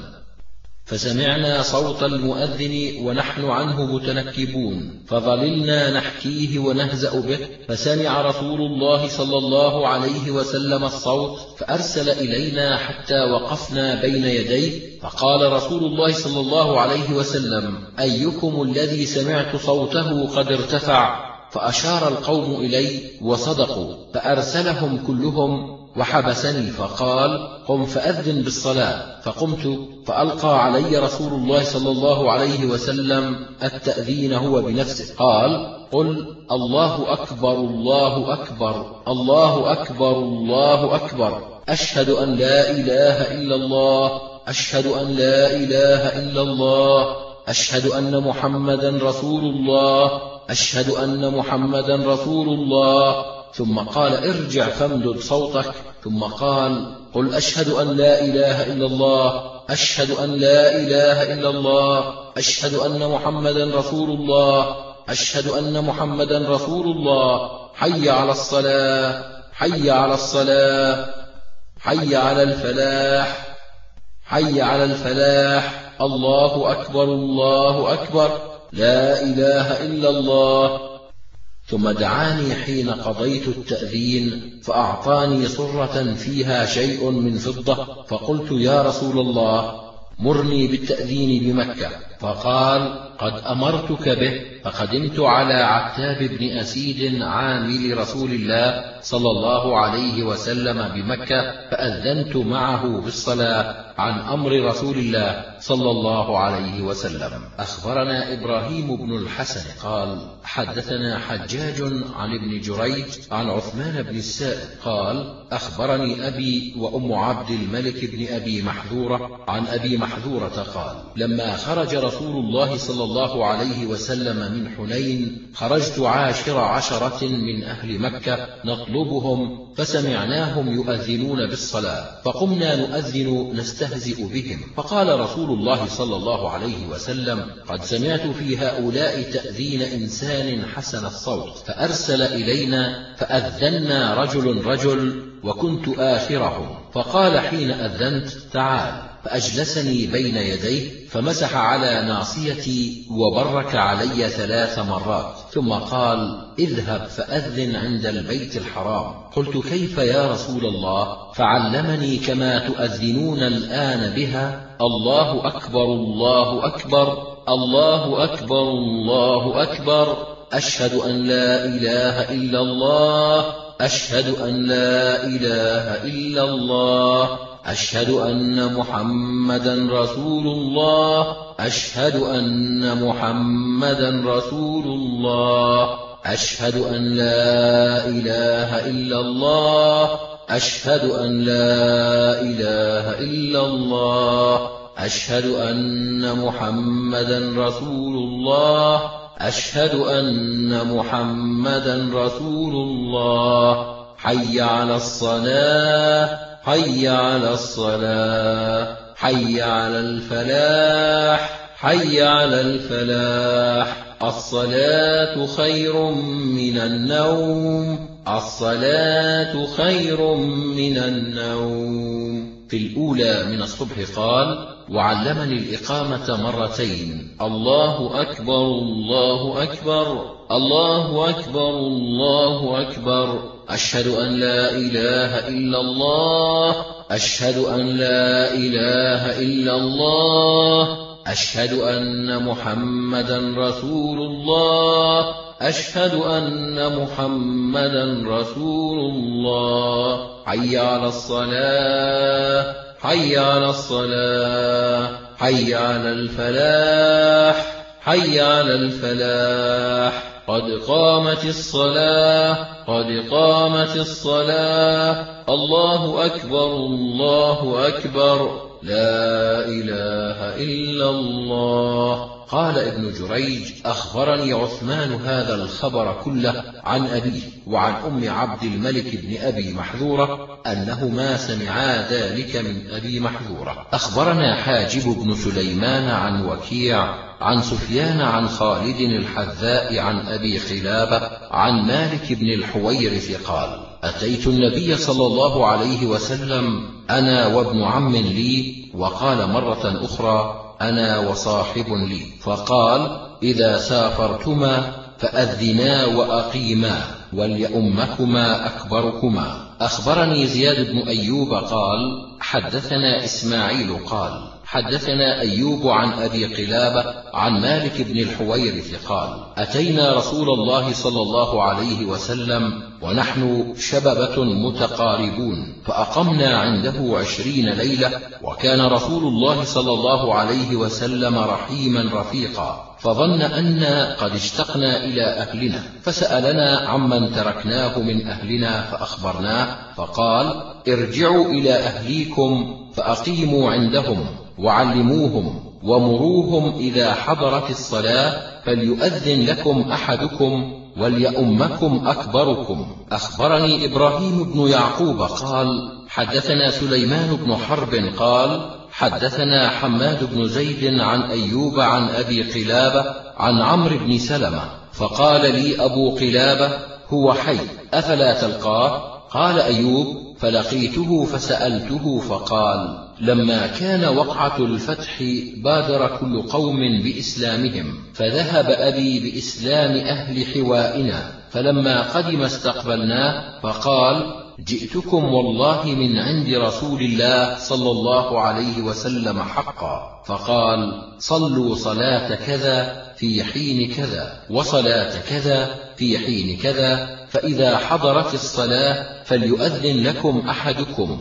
فسمعنا صوت المؤذن ونحن عنه متنكبون، فظللنا نحكيه ونهزأ به، فسمع رسول الله صلى الله عليه وسلم الصوت فأرسل إلينا حتى وقفنا بين يديه، فقال رسول الله صلى الله عليه وسلم: أيكم الذي سمعت صوته قد ارتفع؟ فأشار القوم إلي وصدقوا، فأرسلهم كلهم وحبسني فقال: قم فأذن بالصلاة. فقمت فألقى علي رسول الله صلى الله عليه وسلم التأذين هو بنفسه. قال: قل الله أكبر الله أكبر الله أكبر الله أكبر، أشهد أن لا إله إلا الله، أشهد أن لا إله إلا الله، أشهد أن محمدا رسول الله، أشهد أن محمدا رسول الله. ثم قال: ارجع فامدد صوتك. ثم قال: قل أشهد أن لا إله إلا الله، أشهد أن لا إله إلا الله، أشهد أن محمدا رسول الله، أشهد أن محمدا رسول الله، حي على الصلاة، حي على الصلاة، حي على الفلاح، حي على الفلاح، الله أكبر الله أكبر، لا إله إلا الله. ثم دعاني حين قضيت التأذين فأعطاني صرة فيها شيء من فضة، فقلت: يا رسول الله، مرني بالتأذين بمكة. فقال: قد أمرتك به. فقدمت على عتاب بن أسيد عامل رسول الله صلى الله عليه وسلم بمكة، فأذنت معه بالصلاة عن أمر رسول الله صلى الله عليه وسلم. أخبرنا إبراهيم بن الحسن قال: حدثنا حجاج عن ابن جريج عن عثمان بن السائب قال: أخبرني أبي وأم عبد الملك بن أبي محذورة عن أبي محذورة قال: لما خرج رسول الله صلى الله عليه وسلم من حنين خرجت عاشر عشرة من أهل مكة نطلبهم، فسمعناهم يؤذنون بالصلاة، فقمنا نؤذن نستهزئ بهم. فقال رسول الله صلى الله عليه وسلم: قد سمعت في هؤلاء تأذين إنسان حسن الصوت، فأرسل إلينا فأذنا رجل رجل وكنت آخرهم. فقال حين أذنت: تعال. فأجلسني بين يديه فمسح على ناصيتي وبرك علي ثلاث مرات، ثم قال: اذهب فأذن عند البيت الحرام. قلت: كيف يا رسول الله؟ فعلمني كما تؤذنون الآن بها: الله أكبر الله أكبر الله أكبر الله أكبر، أشهد أن لا إله إلا الله، أشهد أن لا إله إلا الله، أشهد أن محمدا رسول الله، أشهد أن محمدا رسول الله، أشهد أن لا إله إلا الله، أشهد أن لا إله إلا الله، أشهد أن محمدا رسول الله، أشهد أن محمدا رسول الله، حي على الصلاة، حي على الصلاة، حي على الفلاح، حي على الفلاح، الصلاة خير من النوم، الصلاة خير من النوم. في الأولى من الصبح قال: وعلمني الإقامة مرتين: الله أكبر الله أكبر الله أكبر الله أكبر، أشهد أن لا إله إلا الله، أشهد أن لا إله إلا الله، أشهد أن محمدا رسول الله، أشهد أن محمدا رسول الله، حي على الصلاة، حي على الصلاة، حي على الفلاح، حي على الفلاح، قد قامت الصلاة، قد قامت الصلاة، الله أكبر الله أكبر، لا إله إلا الله. قال ابن جريج: أخبرني عثمان هذا الخبر كله عن أبيه وعن أم عبد الملك بن أبي محذورة أنهما سمعا ذلك من أبي محذورة. أخبرنا حاجب بن سليمان عن وكيع عن سفيان عن خالد الحذاء عن أبي خلابة عن مالك بن الحويرث قال: أتيت النبي صلى الله عليه وسلم أنا وابن عم لي، وقال مرة أخرى: أنا وصاحب لي، فقال: إذا سافرتما فأذنا وأقيما، وليؤمكما أكبركما. أخبرني زياد بن أيوب قال حدثنا إسماعيل قال حدثنا أيوب عن أبي قلابة عن مالك بن الحويرث قال أتينا رسول الله صلى الله عليه وسلم ونحن شببة متقاربون فأقمنا عنده عشرين ليلة، وكان رسول الله صلى الله عليه وسلم رحيما رفيقا، فظن أنا قد اشتقنا إلى أهلنا فسألنا عمن تركناه من أهلنا فأخبرناه، فقال ارجعوا إلى أهليكم فأقيموا عندهم وعلموهم ومروهم إذا حضرت الصلاة فليؤذن لكم أحدكم وليؤمكم أكبركم. أخبرني إبراهيم بن يعقوب قال حدثنا سليمان بن حرب قال حدثنا حماد بن زيد عن أيوب عن أبي قلابة عن عمرو بن سلمة فقال لي أبو قلابة هو حي أفلا تلقاه؟ قال أيوب فلقيته فسألته فقال لما كان وقعة الفتح بادر كل قوم بإسلامهم، فذهب أبي بإسلام أهل حوائنا، فلما قدم استقبلناه فقال جئتكم والله من عند رسول الله صلى الله عليه وسلم حقا، فقال صلوا صلاة كذا في حين كذا وصلاة كذا في حين كذا، فإذا حضرت الصلاة فليؤذن لكم أحدكم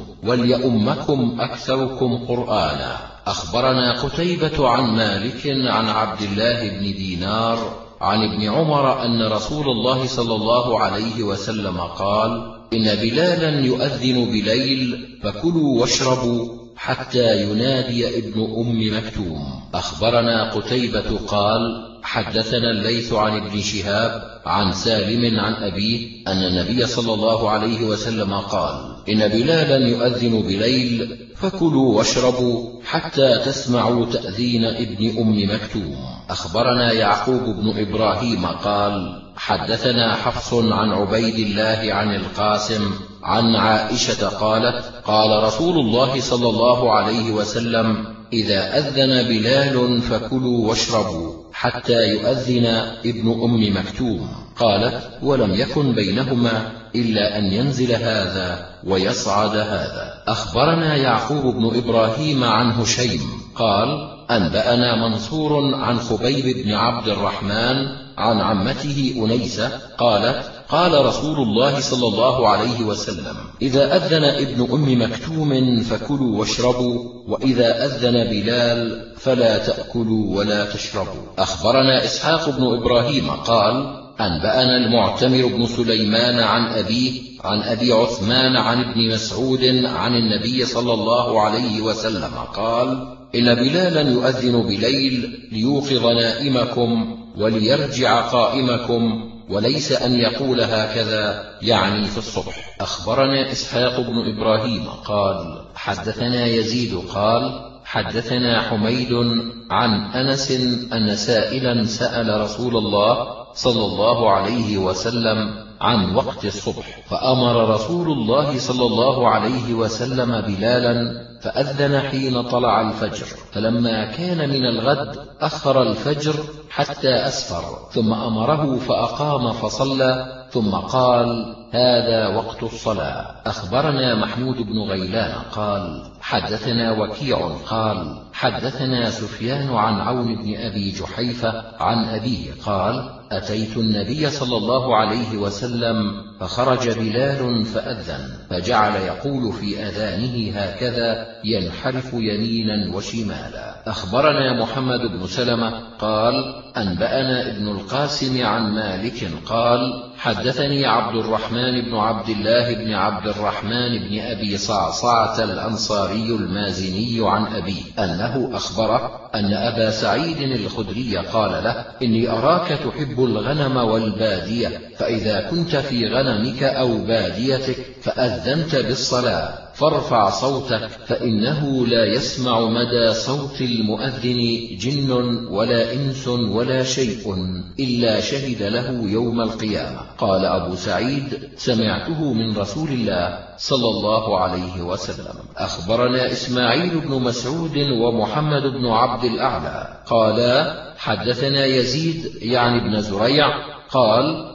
وليؤمكم أكثركم قرآنا. أخبرنا قتيبة عن مالك عن عبد الله بن دينار عن ابن عمر أن رسول الله صلى الله عليه وسلم قال إن بلالا يؤذن بليل فكلوا واشربوا حتى ينادي ابن أم مكتوم. أخبرنا قتيبة قال حدثنا الليث عن ابن شهاب عن سالم عن أبيه أن النبي صلى الله عليه وسلم قال إن بلالا يؤذن بليل فكلوا واشربوا حتى تسمعوا تأذين ابن أم مكتوم. أخبرنا يعقوب بن إبراهيم قال حدثنا حفص عن عبيد الله عن القاسم عن عائشة قالت قال رسول الله صلى الله عليه وسلم إذا أذن بلال فكلوا واشربوا حتى يؤذن ابن أم مكتوم. قالت ولم يكن بينهما إلا أن ينزل هذا ويصعد هذا. أخبرنا يعقوب بن إبراهيم عن هشيم قال أنبأنا منصور عن خبيب بن عبد الرحمن عن عمته أنيسة قالت قال رسول الله صلى الله عليه وسلم إذا أذن ابن أم مكتوم فكلوا واشربوا، وإذا أذن بلال فلا تأكلوا ولا تشربوا. أخبرنا إسحاق بن إبراهيم قال أنبأنا المعتمر بن سليمان عن أبيه عن أبي عثمان عن ابن مسعود عن النبي صلى الله عليه وسلم قال إن بلالا يؤذن بليل ليوقظ نائمكم وليرجع قائمكم، وليس أن يقول هكذا يعني في الصبح. أخبرنا إسحاق بن إبراهيم قال حدثنا يزيد قال حدثنا حميد عن أنس أن سائلا سأل رسول الله صلى الله عليه وسلم عن وقت الصبح، فأمر رسول الله صلى الله عليه وسلم بلالا فأذن حين طلع الفجر، فلما كان من الغد أخر الفجر حتى أسفر، ثم أمره فأقام فصلى، ثم قال هذا وقت الصلاة. أخبرنا محمود بن غيلان قال حدثنا وكيع قال حدثنا سفيان عن عون بن أبي جحيفة عن أبيه قال أتيت النبي صلى الله عليه وسلم فخرج بلال فأذن، فجعل يقول في أذانه هكذا ينحرف يمينا وشمالا. أخبرنا محمد بن سلمة قال أنبأنا ابن القاسم عن مالك قال حدثني عبد الرحمن بن عبد الله بن عبد الرحمن بن أبي صعصعة الأنصاري المازني عن أبيه أنه أخبره أن أبا سعيد الخدري قال له إني أراك تحب الغنم والبادية، فإذا كنت في غنمك أو باديتك فأذنت بالصلاة فارفع صوتك، فإنه لا يسمع مدى صوت المؤذن جن ولا إنس ولا شيء إلا شهد له يوم القيامة. قال أبو سعيد سمعته من رسول الله صلى الله عليه وسلم. أخبرنا إسماعيل بن مسعود ومحمد بن عبد الأعلى قالا حدثنا يزيد يعني ابن زريع قال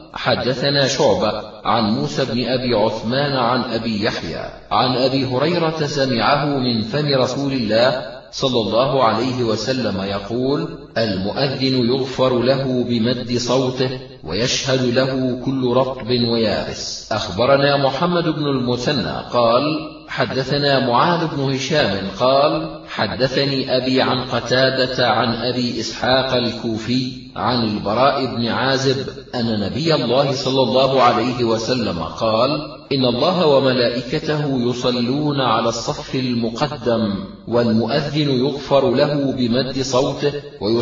حدثنا شعبة عن موسى بن أبي عثمان عن أبي يحيى عن أبي هريرة سمعه من فم رسول الله صلى الله عليه وسلم يقول: المؤذن يغفر له بمد صوته ويشهد له كل رطب ويابس. أخبرنا محمد بن المثنى قال: حدثنا معاذ بن هشام قال: حدثني أبي عن قتادة عن أبي إسحاق الكوفي عن البراء بن عازب أن نبي الله صلى الله عليه وسلم قال: إن الله وملائكته يصلون على الصف المقدم، والمؤذن يغفر له بمد صوته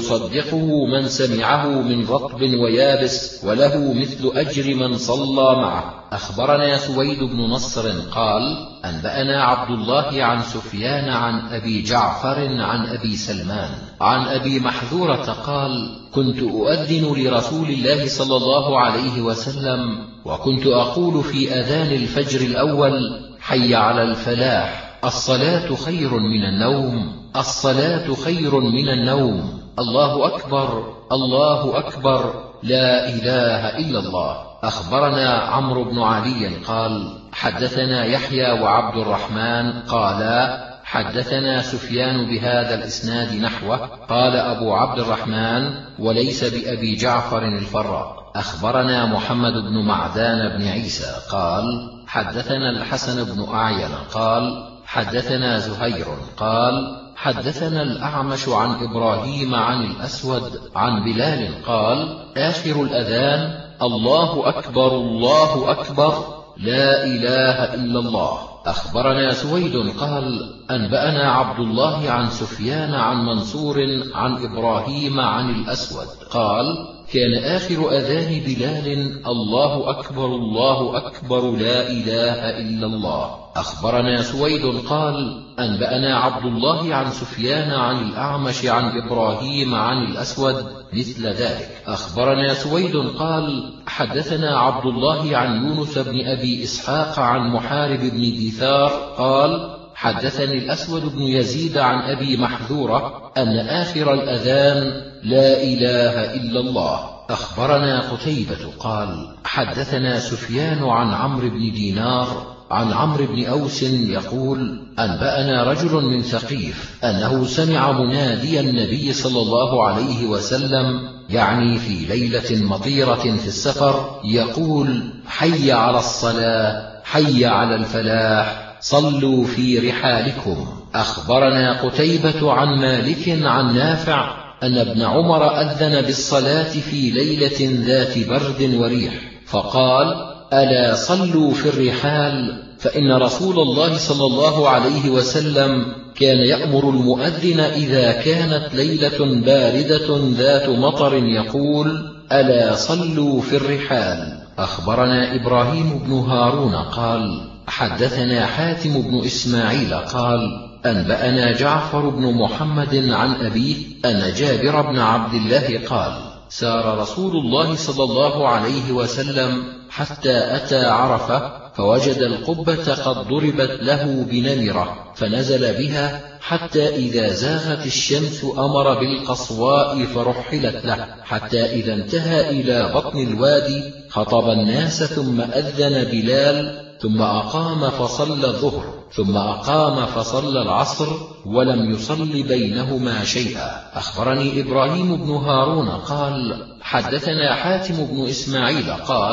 ويصدقه من سمعه من رطب ويابس، وله مثل أجر من صلى معه. أخبرنا سويد بن نصر قال: أنبأنا عبد الله عن سفيان عن أبي جعفر عن أبي سلمان عن أبي محذورة قال: كنت أؤذن لرسول الله صلى الله عليه وسلم، وكنت أقول في أذان الفجر الأول: حي على الفلاح، الصلاة خير من النوم، الصلاة خير من النوم، الله أكبر، الله أكبر، لا إله إلا الله. أخبرنا عمرو بن علي قال: حدثنا يحيى وعبد الرحمن قالا: حدثنا سفيان بهذا الإسناد نحوه. قال أبو عبد الرحمن: وليس بأبي جعفر الفراء. أخبرنا محمد بن معدان بن عيسى قال: حدثنا الحسن بن أعين قال: حدثنا زهير قال: حدثنا الأعمش عن إبراهيم عن الأسود عن بلال قال: آخر الأذان: الله أكبر، الله أكبر، لا إله إلا الله. أخبرنا سويد قال: أنبأنا عبد الله عن سفيان عن منصور عن إبراهيم عن الأسود قال: كان آخر أذان بلال: الله أكبر، الله أكبر، لا إله إلا الله. أخبرنا سويد قال: أنبأنا عبد الله عن سفيان عن الأعمش عن إبراهيم عن الأسود مثل ذلك. أخبرنا سويد قال: حدثنا عبد الله عن يونس بن أبي إسحاق عن محارب بن ديثار قال: حدثني الأسود بن يزيد عن أبي محذورة أن آخر الأذان: لا إله إلا الله. أخبرنا قتيبة قال: حدثنا سفيان عن عمرو بن دينار عن عمرو بن أوس يقول: أنبأنا رجل من ثقيف أنه سمع منادي النبي صلى الله عليه وسلم، يعني في ليلة مطيرة في السفر، يقول: حي على الصلاة، حي على الفلاح، صلوا في رحالكم. أخبرنا قتيبة عن مالك عن نافع أن ابن عمر أذن بالصلاة في ليلة ذات برد وريح، فقال: ألا صلوا في الرحال، فإن رسول الله صلى الله عليه وسلم كان يأمر المؤذن إذا كانت ليلة باردة ذات مطر يقول: ألا صلوا في الرحال. أخبرنا إبراهيم بن هارون قال: حدثنا حاتم بن إسماعيل قال: أنبأنا جعفر بن محمد عن أبيه أن جابر بن عبد الله قال: سار رسول الله صلى الله عليه وسلم حتى أتى عرفة، فوجد القبة قد ضربت له بنمرة، فنزل بها حتى إذا زاغت الشمس أمر بالقصواء فرحلت له، حتى إذا انتهى إلى بطن الوادي خطب الناس، ثم أذن بلال، ثم أقام فصلى الظهر، ثم أقام فصلى العصر، ولم يصل بينهما شيئا. أخبرني إبراهيم بن هارون قال: حدثنا حاتم بن إسماعيل قال: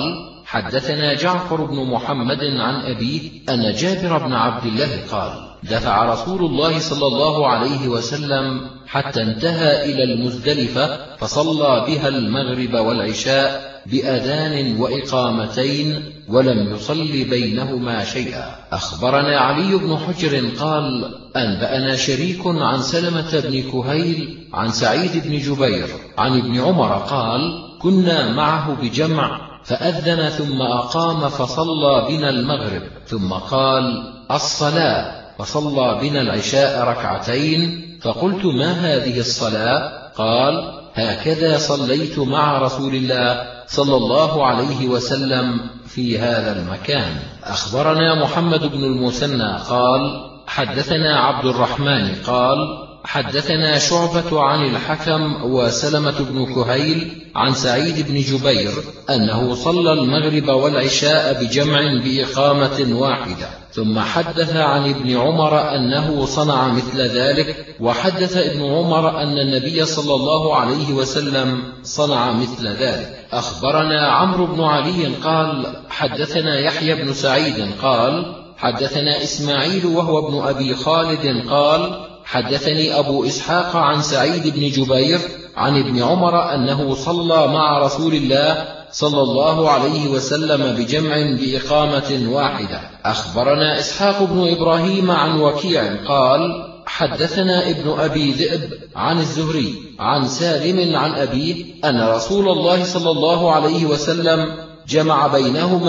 حدثنا جعفر بن محمد عن أبيه أن جابر بن عبد الله قال: دفع رسول الله صلى الله عليه وسلم حتى انتهى إلى المزدلفة، فصلى بها المغرب والعشاء بأذان وإقامتين، ولم يصل بينهما شيئا. أخبرنا علي بن حجر قال: أنبأنا شريك عن سلمة بن كهيل عن سعيد بن جبير عن ابن عمر قال: كنا معه بجمع، فأذن ثم أقام فصلى بنا المغرب، ثم قال: الصلاة، فصلى بنا العشاء ركعتين، فقلت: ما هذه الصلاة؟ قال: هكذا صليت مع رسول الله صلى الله عليه وسلم في هذا المكان. أخبرنا محمد بن المثنى قال: حدثنا عبد الرحمن قال: حدثنا شعبة عن الحكم وسلمة بن كهيل عن سعيد بن جبير أنه صلى المغرب والعشاء بجمع بإقامة واحدة، ثم حدث عن ابن عمر أنه صنع مثل ذلك، وحدث ابن عمر أن النبي صلى الله عليه وسلم صنع مثل ذلك. أخبرنا عمرو بن علي قال حدثنا يحيى بن سعيد قال حدثنا إسماعيل وهو ابن أبي خالد قال حدثني أبو إسحاق عن سعيد بن جبير عن ابن عمر أنه صلى مع رسول الله صلى الله عليه وسلم بجمع بإقامة واحدة. أخبرنا إسحاق بن إبراهيم عن وكيع قال حدثنا ابن أبي ذئب عن الزهري عن سالم عن أبيه أن رسول الله صلى الله عليه وسلم جمع بينهما